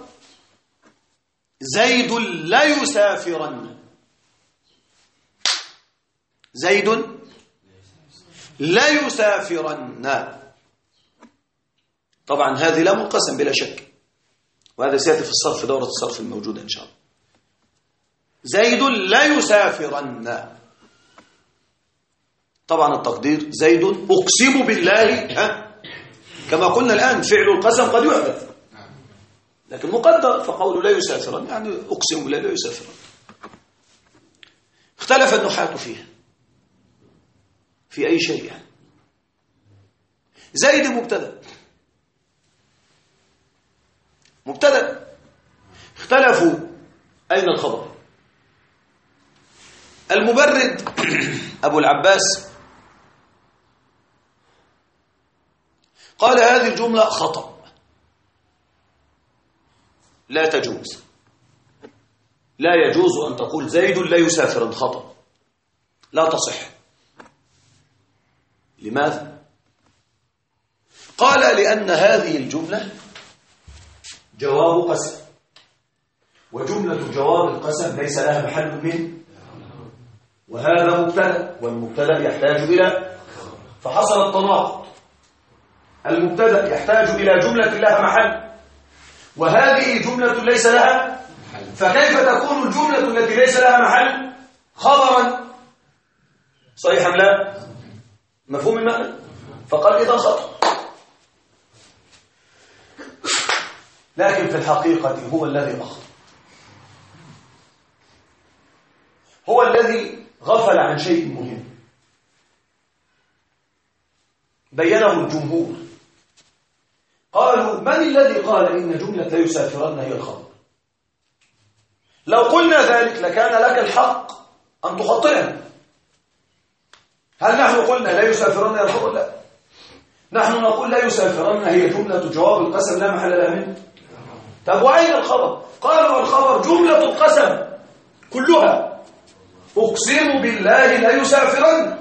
زيد لا يسافرن، زيد لا يسافرن. طبعا هذه لام القسم بلا شك، وهذا سيأتي في الصرف، دورة الصرف الموجودة إن شاء الله. زيد لا يسافرن، طبعا التقدير زيد أقسم بالله، كما قلنا الآن فعل القسم قد يحدث لكن مقدر، فقول لا يسافرن يعني أقسم بالله لا يسافرن. اختلف النحاة فيها في أي شيء يعني. زيد مبتدأ، اختلفوا أين الخبر. المبرد أبو العباس قال هذه الجملة خطأ، لا تجوز، لا يجوز أن تقول زيد لا يسافر، خطأ، لا تصح. لماذا؟ قال لأن هذه الجملة جواب قسم، وجملة جواب القسم ليس لها محل من، وهذا مبتدأ، والمبتدأ يحتاج إلى، فحصل التناقض، المبتدأ يحتاج إلى جملة لها محل، وهذه جملة ليس لها، فكيف تكون الجملة التي ليس لها محل خبرا؟ صحيح أم لا؟ مفهوم المعنى؟ فقال إذا خطأ. لكن في الحقيقة هو الذي أخطأ، هو الذي غفل عن شيء مهم. بينه الجمهور. قالوا من الذي قال إن جملة لا يسافرن هي الخبر؟ لو قلنا ذلك لكان لك الحق أن تخطئنا. هل نحن قلنا لا يسافرن هي الخبر؟ لا، نحن نقول لا يسافرن هي جملة جواب القسم لا محل لها منه. طب وأين الخبر؟ قالوا الخبر جملة القسم كلها، أقسم بالله لا يسافرن.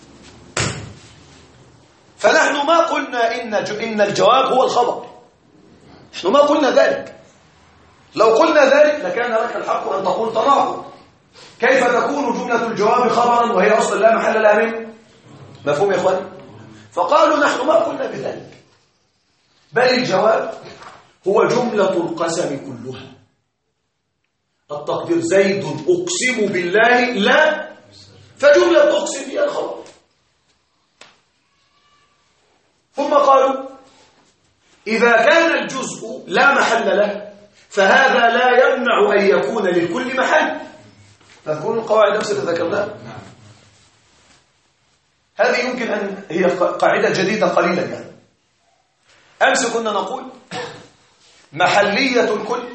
فنحن ما قلنا إن الجواب هو الخبر، نحن ما قلنا ذلك. لو قلنا ذلك لكان لك الحق أن تقول تناقض، كيف تكون جملة الجواب خبرا وهي أصلا لا محل لها منه؟ مفهوم يا إخواني؟ فقالوا نحن ما قلنا بذلك، بل الجواب هو جملة القسم كلها. التقدير زيد أقسم بالله لا، فجملة أقسم هي الخبر. ثم قالوا إذا كان الجزء لا محل له فهذا لا يمنع أن يكون للكل محل. تذكرون القواعد نفسها ذكرناها؟ هذه يمكن أن هي قاعدة جديدة قليلا يعني. أمس كنا نقول محلية الكل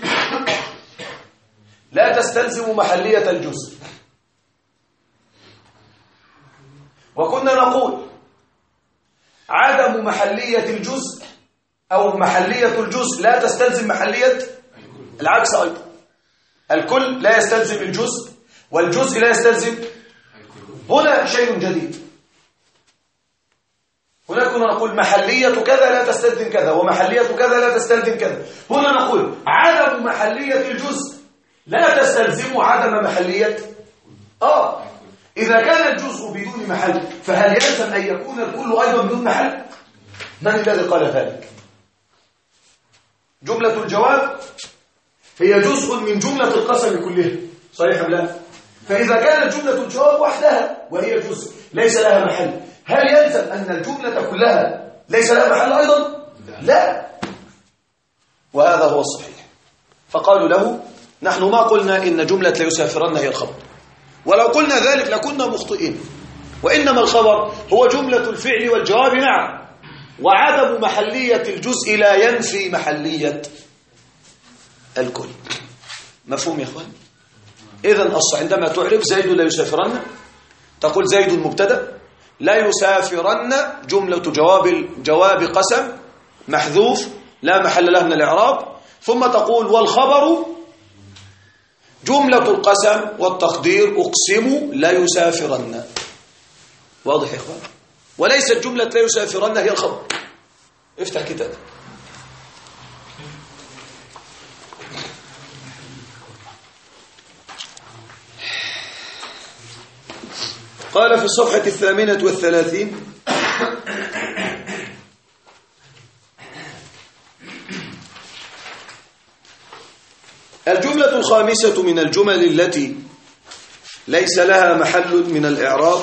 لا تستلزم محلية الجزء، وكنا نقول عدم محلية الجزء أو محلية الجزء لا تستلزم محلية العكس أيضا. الكل لا يستلزم الجزء والجزء لا يستلزم. هنا شيء جديد، هنا كنا نقول محلية كذا لا تستلزم كذا ومحلية كذا لا تستلزم كذا. هنا نقول عدم محلية الجزء لا تستلزم عدم محلية. إذا كان الجزء بدون محل فهل يلزم أن يكون الكل أيضا بدون محل؟ من الذي قال ذلك؟ جملة الجواب هي جزء من جملة القسم كلها، صحيح أم لا؟ فإذا كانت جملة الجواب وحدها وهي جزء ليس لها محل، هل يلزم أن الجملة كلها ليس لها محل أيضا؟ لا. وهذا هو الصحيح. فقالوا له نحن ما قلنا إن جملة لا يسافرن هي الخبر، ولو قلنا ذلك لكنا مخطئين، وإنما الخبر هو جملة الفعل والجواب نعم، وعدم محلية الجزء لا ينفي محلية الكل. مفهوم يا أخوان؟ إذن عندما تعرف زيد لا يسافرن تقول زيد مبتدأ، لا يسافرن جملة جواب قسم محذوف لا محل له من الإعراب، ثم تقول والخبر جملة القسم والتقدير أقسم لا يسافرن. واضح يا إخوان؟ وليست جملة لا يسافرن هي الخبر. افتح كتاب. قال في الصفحة 38 الجملة الخامسة من الجمل التي ليس لها محل من الإعراب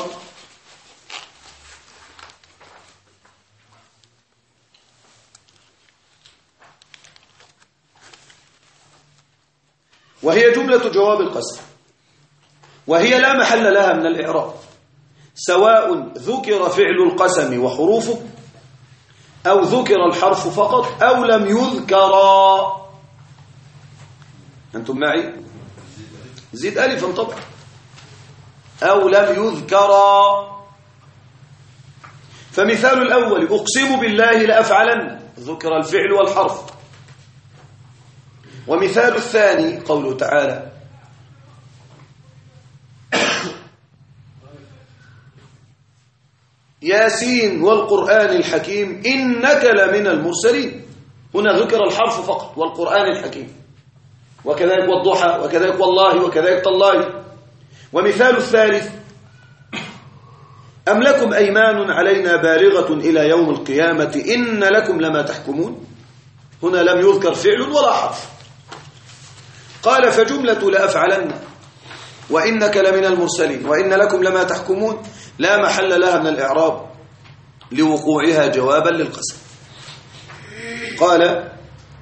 وهي جملة جواب القسم، وهي لا محل لها من الإعراب سواء ذكر فعل القسم وحروفه أو ذكر الحرف فقط أو لم يذكرا. أنتم معي؟ زيد ألفا طبعا. أو لم يذكرا. فمثال الأول أقسم بالله لأفعلن، ذكر الفعل والحرف. ومثال الثاني قوله تعالى ياسين والقرآن الحكيم إنك لمن المرسلين، هنا ذكر الحرف فقط والقرآن الحكيم، وكذلك والضحى وكذلك والله وكذلك تالله. ومثال الثالث أم لكم أيمان علينا بالغة إلى يوم القيامة إن لكم لما تحكمون، هنا لم يذكر فعل ولا حرف. قال فجملة لأفعلن وإنك لمن المرسلين وإن لكم لما تحكمون لا محل لها من الإعراب لوقوعها جوابا للقسم. قال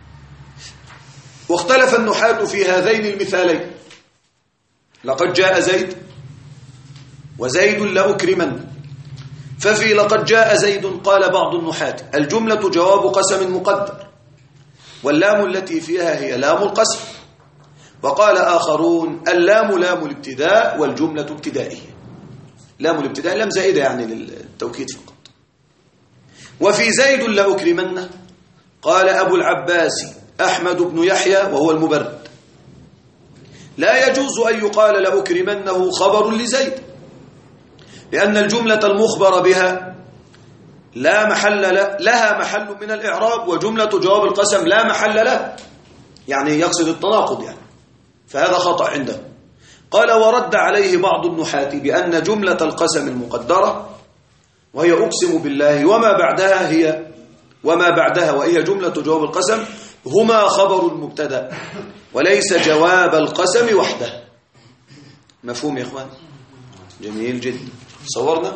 واختلف النحاة في هذين المثالين، لقد جاء زيد وزيد لأكرمن، ففي لقد جاء زيد قال بعض النحاة الجملة جواب قسم مقدر، واللام التي فيها هي لام القسم. وقال آخرون اللام لام الابتداء والجملة ابتدائية. لام الابتداء لام زائدة يعني للتوكيد فقط. وفي زيد لأكرمنه قال أبو العباس أحمد بن يحيى وهو المبرد لا يجوز أن يقال لأكرمنه خبر لزيد، لأن الجملة المخبر بها لا محل لها محل من الإعراب، وجملة جواب القسم لا محل له، يعني يقصد التناقض يعني، فهذا خطأ عنده. قال ورد عليه بعض النحاة بأن جملة القسم المقدرة وهي أقسم بالله وما بعدها وهي جملة جواب القسم هما خبر المبتدأ وليس جواب القسم وحده. مفهوم يا إخوان؟ جميل جدا. صورنا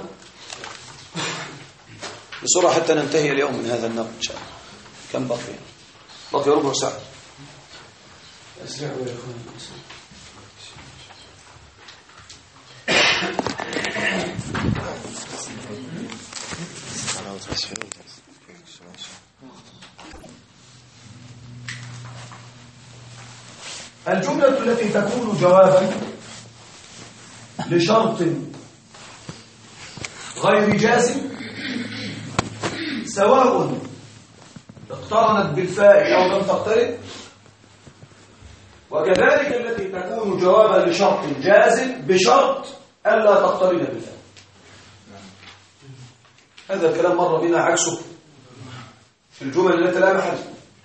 بسرعة حتى ننتهي اليوم من هذا النقد إن شاء الله. كم بقي ربع ساعة. أسرعوا يا إخوان. الجملة التي تكون جوابا لشرط غير جازم سواء اقترنت بالفاء أو لم تقترن، وكذلك التي تكون جوابا لشرط جازم بشرط ألا تقترن بالفاء. هذا الكلام مر بنا عكسه في الجمل التي لا محل.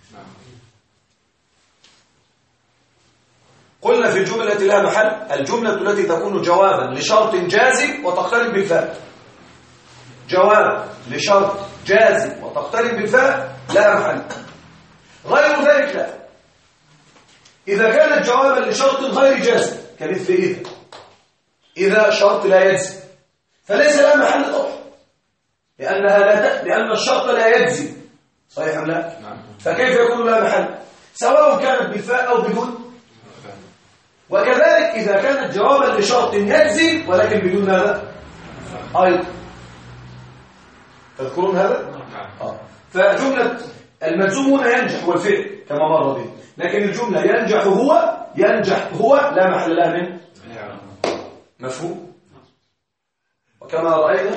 قلنا في الجملة التي لا محل الجملة التي تكون جوابا لشرط جازم وتقترن بالفاء. جواب لشرط جازم وتقترن بالفاء لا محل. غير ذلك لا. إذا كانت جوابا لشرط غير جازم كمثل إذا شرط لا يجزم فليس لها محل طبعا، لأن الشرط لا يجزم. صحيح أم لا؟ فكيف يكون لها محل؟ سواء كانت بالفاء أو بدون. وكذلك إذا كانت جوابا لشرط يجزم ولكن بدون ماذا؟ أيضا. تذكرون هذا؟ فجملة المجزوم هنا ينجح هو الفعل كما مر به، لكن الجملة ينجح هو لا محل لها من مفهوم. وكما رأينا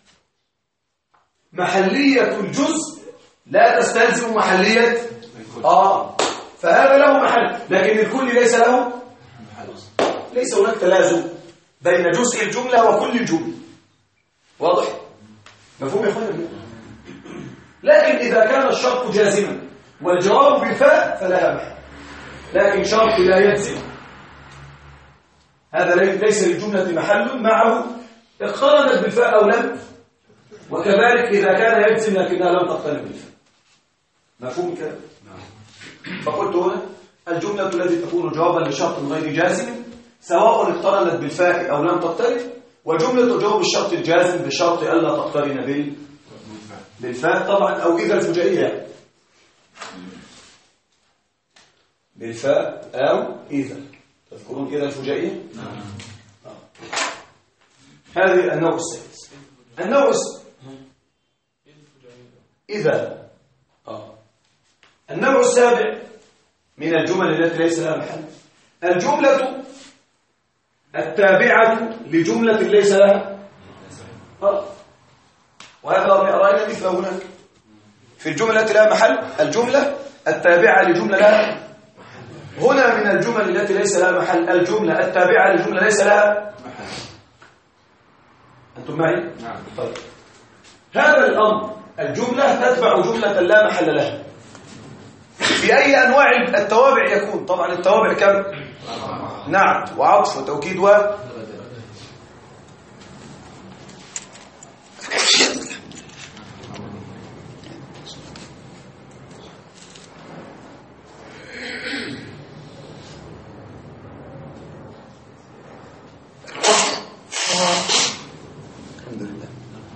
محلية الجزء لا تستلزم محلية فهذا له محل، لكن الكل ليس له. ليس هناك تلازم بين جزء الجملة وكل الجملة. واضح؟ مفهوم يا اخواني؟ لكن إذا كان الشرط جازما والجواب بالفاء فلا محل، لكن شرط لا يجزم هذا ليس للجملة محل معه اقترنت بالفاء أو لم، وكذلك إذا كان يجزم لكنها لم تقترن بالفاء. مفهوم كده؟ فقلت هنا الجملة التي تكون جوابا لشرط غير جازم سواء اقترنت بالفاء أو لم تقترن، وجملة جواب الشرط الجازم بشرط ألا تقترن بالفاء طبعا، أو إذا الفجائية بالفاء أو إذا. تذكرون إذا الفجائية؟ هذه النوع السادس. النوع إذا النوع السابع من الجمل التي ليس لها محل الجملة التابعة لجملة ليس لها وهذا رأينا مثله هناك في الجملة التي لها محل الجملة التابعة لجملة لها. هنا من الجمل التي ليس لها محل الجملة التابعة لجملة ليس لها محل. أنتم معي؟ نعم. طيب هذا الأمر الجملة تتبع جملة لا محل لها. في أي أنواع التوابع يكون؟ طبعا التوابع كم؟ نعت وعطف وتوكيد الحمد لله.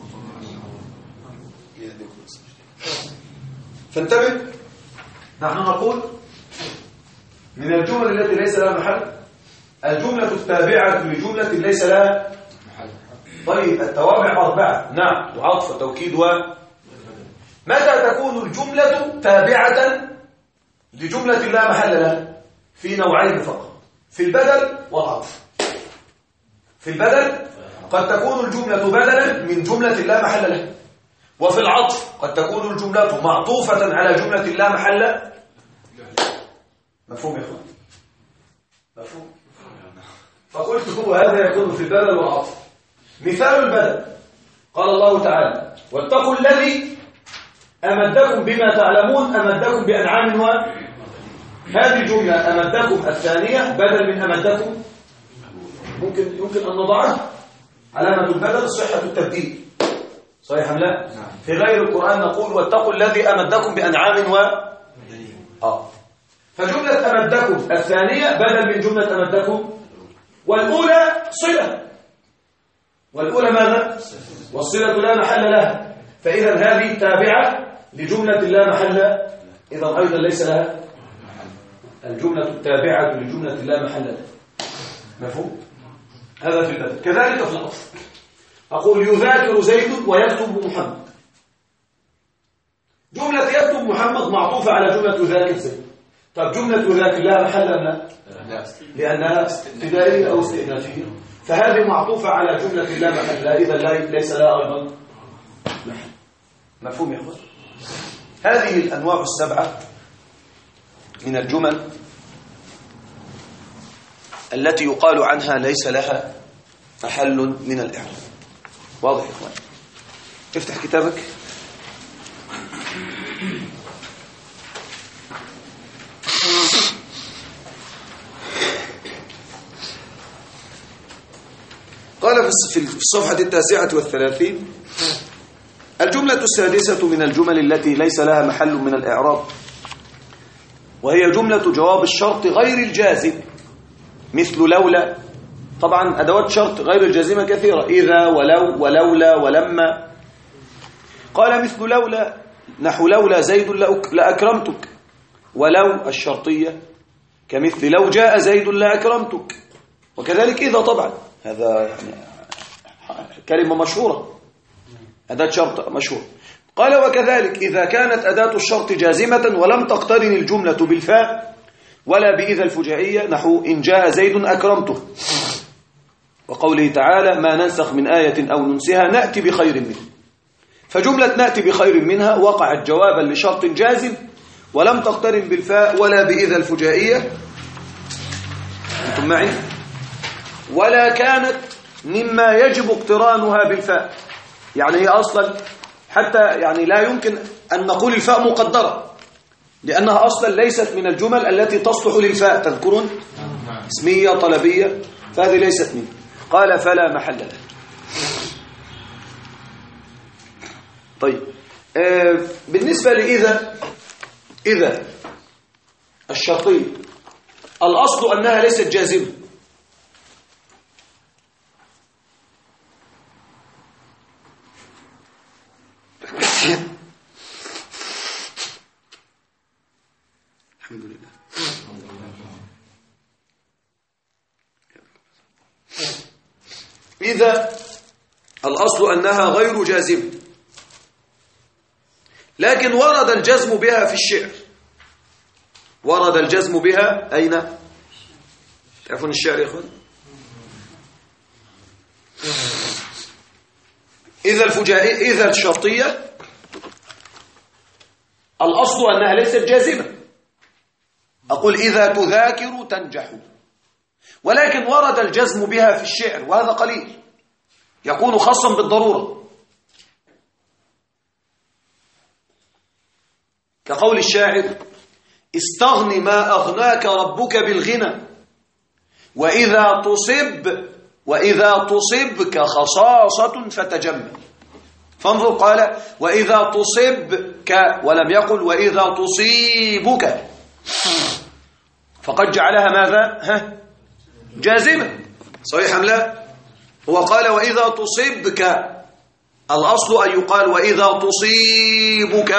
فانتبه، نحن نقول من الجمل التي ليس لها محل الجملة التابعة لجملة ليس لها طيب التوابع 4. نعم، وعطف توكيد متى تكون الجملة تابعة لجملة لا محل لها؟ في نوعين فقط، في البدل والعطف. في البدل قد تكون الجملة بدلا من جملة لا محل لها، وفي العطف قد تكون الجملة معطوفة على جملة لا محل. مفهوم يا اخوان؟ مفهوم. فقلت هذا يكون في البدل والعطف. مثال البدل قال الله تعالى: واتقوا الذي أمدكم بما تعلمون أمدكم بأنعام هذه الجملة أمدكم الثانية بدل من أمدكم. يمكن أن نضعها علامة البدل صحة التبديل، صحيح أم لا؟ في غير القرآن نقول: واتقوا الذي أمدكم بأنعام فجملة أمدكم الثانية بدل من جملة أمدكم، والأولى صلة، والأولى ماذا؟ والصلة لا محل لها، فإذا هذه تابعة لجملة لا محل، إذا أيضا ليس لها الجملة التابعة لجملة لا محل لها. مفهوم؟ هذا في البدل. كذلك في العطف أقول: يذاكر زيد ويكتب محمد. جملة يكتب محمد معطوفة على جملة يذاكر زيد. طب جملة يذاكر لها محل أم لا؟ لأنها ابتدائية أو استئنافية، فهذه معطوفة على جملة لا محل لها، إذا ليس لها أيضا محل. مفهوم يا أخوان؟ هذه الأنواع 7 من الجمل التي يقال عنها ليس لها محل من الإعراب. واضح يا إخوان؟ افتح كتابك. قال في الصفحة 39: الجملة السادسة من الجمل التي ليس لها محل من الإعراب، وهي جملة جواب الشرط غير الجازم، مثل لولا. طبعا أدوات شرط غير الجازمة كثيرة: إذا، ولو، ولولا، ولما. قال: مثل لولا، نحو لولا زيد لأكرمتك. ولو الشرطية كمثل لو جاء زيد لأكرمتك. وكذلك إذا، طبعا هذا يعني كلمة مشهورة، أداة شرط مشهورة. قال: وكذلك إذا كانت أداة الشرط جازمة ولم تقترن الجملة بالفاء ولا بإذا الفجائية، نحو إن جاء زيد أكرمته. وقوله تعالى: ما ننسخ من آية أو ننسها نأتي بخير منها. فجملة نأتي بخير منها وقعت جوابا لشرط جازم ولم تقترن بالفاء ولا بإذا الفجائية، أنتم معي؟ ولا كانت مما يجب اقترانها بالفاء، يعني هي أصلا حتى يعني لا يمكن أن نقول الفاء مقدرة، لأنها أصلا ليست من الجمل التي تصلح للفاء. تذكرون؟ اسمية طلبية، فهذه ليست منه. قال: فلا محل له. طيب، بالنسبة إذا الشرطية الأصل أنها ليست جازمة، الحمد لله. إذا الأصل أنها غير جازمة، لكن ورد الجزم بها في الشعر. ورد الجزم بها أين؟ تعرفون الشعر يا أخوان؟ إذا الشرطية الأصل أنها ليست جازمة. أقول: إذا تذاكر تنجح، ولكن ورد الجزم بها في الشعر، وهذا قليل، يكون خاصا بالضرورة، كقول الشاعر: استغن ما أغناك ربك بالغنى، وإذا تصبك خصاصة فتجمل. فانظر، قال: وإذا تصبك، ولم يقل وإذا تصيبك، فقد جعلها ماذا؟ جازمة. صحيح أم لا؟ هو قال: وإذا تصبك، الأصل أن يقال وإذا تصيبك.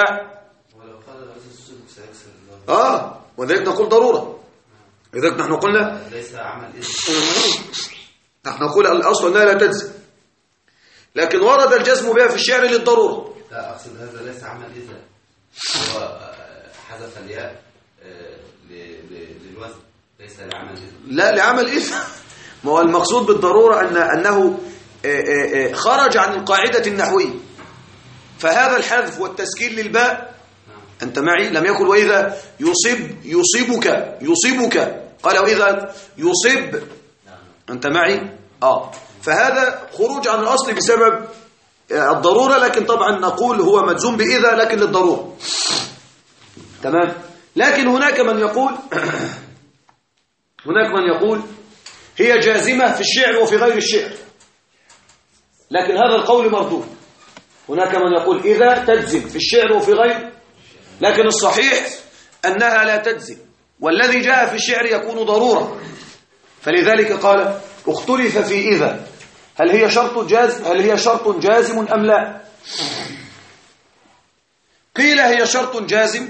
وذلك نقول ضرورة، لذلك نحن قلنا ليس عمل نحن نقول الأصل أنها لا تجزم. لكن ورد الجزم بها في الشعر للضرورة. لا أقصد هذا ليس عمل إذا هو حذف الياء للوزن ليس لعمل إذا. لا لعمل إذا. ما هو المقصود بالضرورة أنه خرج عن القاعدة النحوية، فهذا الحذف والتسكين للباء أنت معي لم يقل وإذا يصيبك قال وإذا يصيب أنت معي فهذا خروج عن الأصل بسبب الضرورة، لكن طبعا نقول هو مجزوم بإذا لكن للضرورة. تمام. لكن هناك من يقول هي جازمة في الشعر وفي غير الشعر، لكن هذا القول مردود. هناك من يقول إذا تجزم في الشعر وفي غير، لكن الصحيح أنها لا تجزم، والذي جاء في الشعر يكون ضرورة. فلذلك قال اختلف في إذا هل هي شرط جازم أم لا. قيل هي شرط جازم،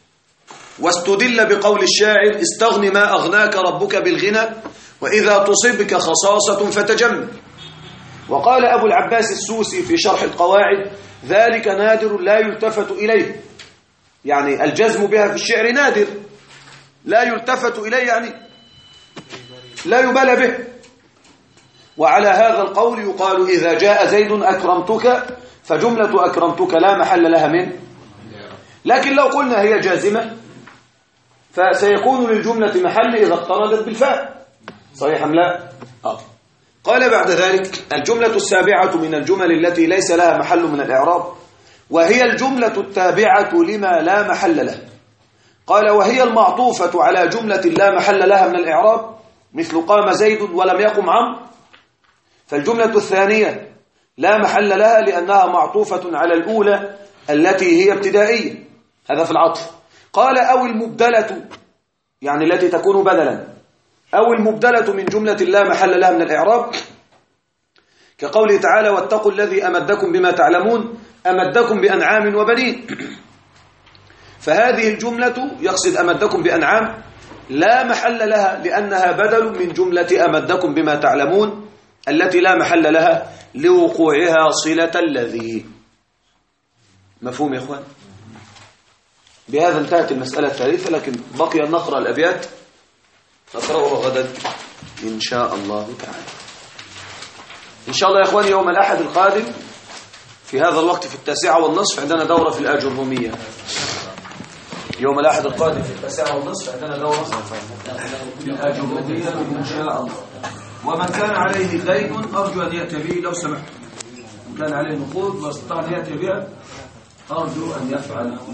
واستدل بقول الشاعر استغن ما أغناك ربك بالغنى وإذا تصبك خصاصة فتجمل. وقال أبو العباس السوسي في شرح القواعد ذلك نادر لا يلتفت إليه، يعني الجزم بها في الشعر نادر لا يلتفت إليه، يعني لا يبالى به. وعلى هذا القول يقال إذا جاء زيد أكرمتك فجملة أكرمتك لا محل لها من. لكن لو قلنا هي جازمة فسيكون للجملة محل إذا اقترنت بالفاء، صحيح أم لا؟ قال بعد ذلك الجملة السابعة من الجمل التي ليس لها محل من الإعراب، وهي الجملة التابعة لما لا محل له. قال وهي المعطوفة على جملة لا محل لها من الإعراب، مثل قام زيد ولم يقم عمرو. فالجملة الثانية لا محل لها لأنها معطوفة على الأولى التي هي ابتدائية، هذا في العطف. قال أو المبدلة، يعني التي تكون بدلا، أو المبدلة من جملة لا محل لها من الإعراب، كقوله تعالى واتقوا الذي أمدكم بما تعلمون أمدكم بأنعام وبنين. فهذه الجملة يقصد أمدكم بأنعام لا محل لها لأنها بدل من جملة أمدكم بما تعلمون التي لا محل لها لوقوعها صلة الذي. مفهوم يا إخوان؟ بهذا انتهت المسألة الثالثة، لكن بقي أن نقرأ الأبيات نقرأها غدا إن شاء الله تعالى. إن شاء الله يا إخواني يوم الأحد القادم في هذا الوقت في 9:30 عندنا دورة في الآجرومية. يوم الأحد القادم في 9:30 عندنا دورة في الآجرومية إن شاء الله. ومن كان عليه دين أرجو أن يأتي به لو سمحت، من كان عليه نقود واستطاع أن يأتي بها أرجو أن يفعل.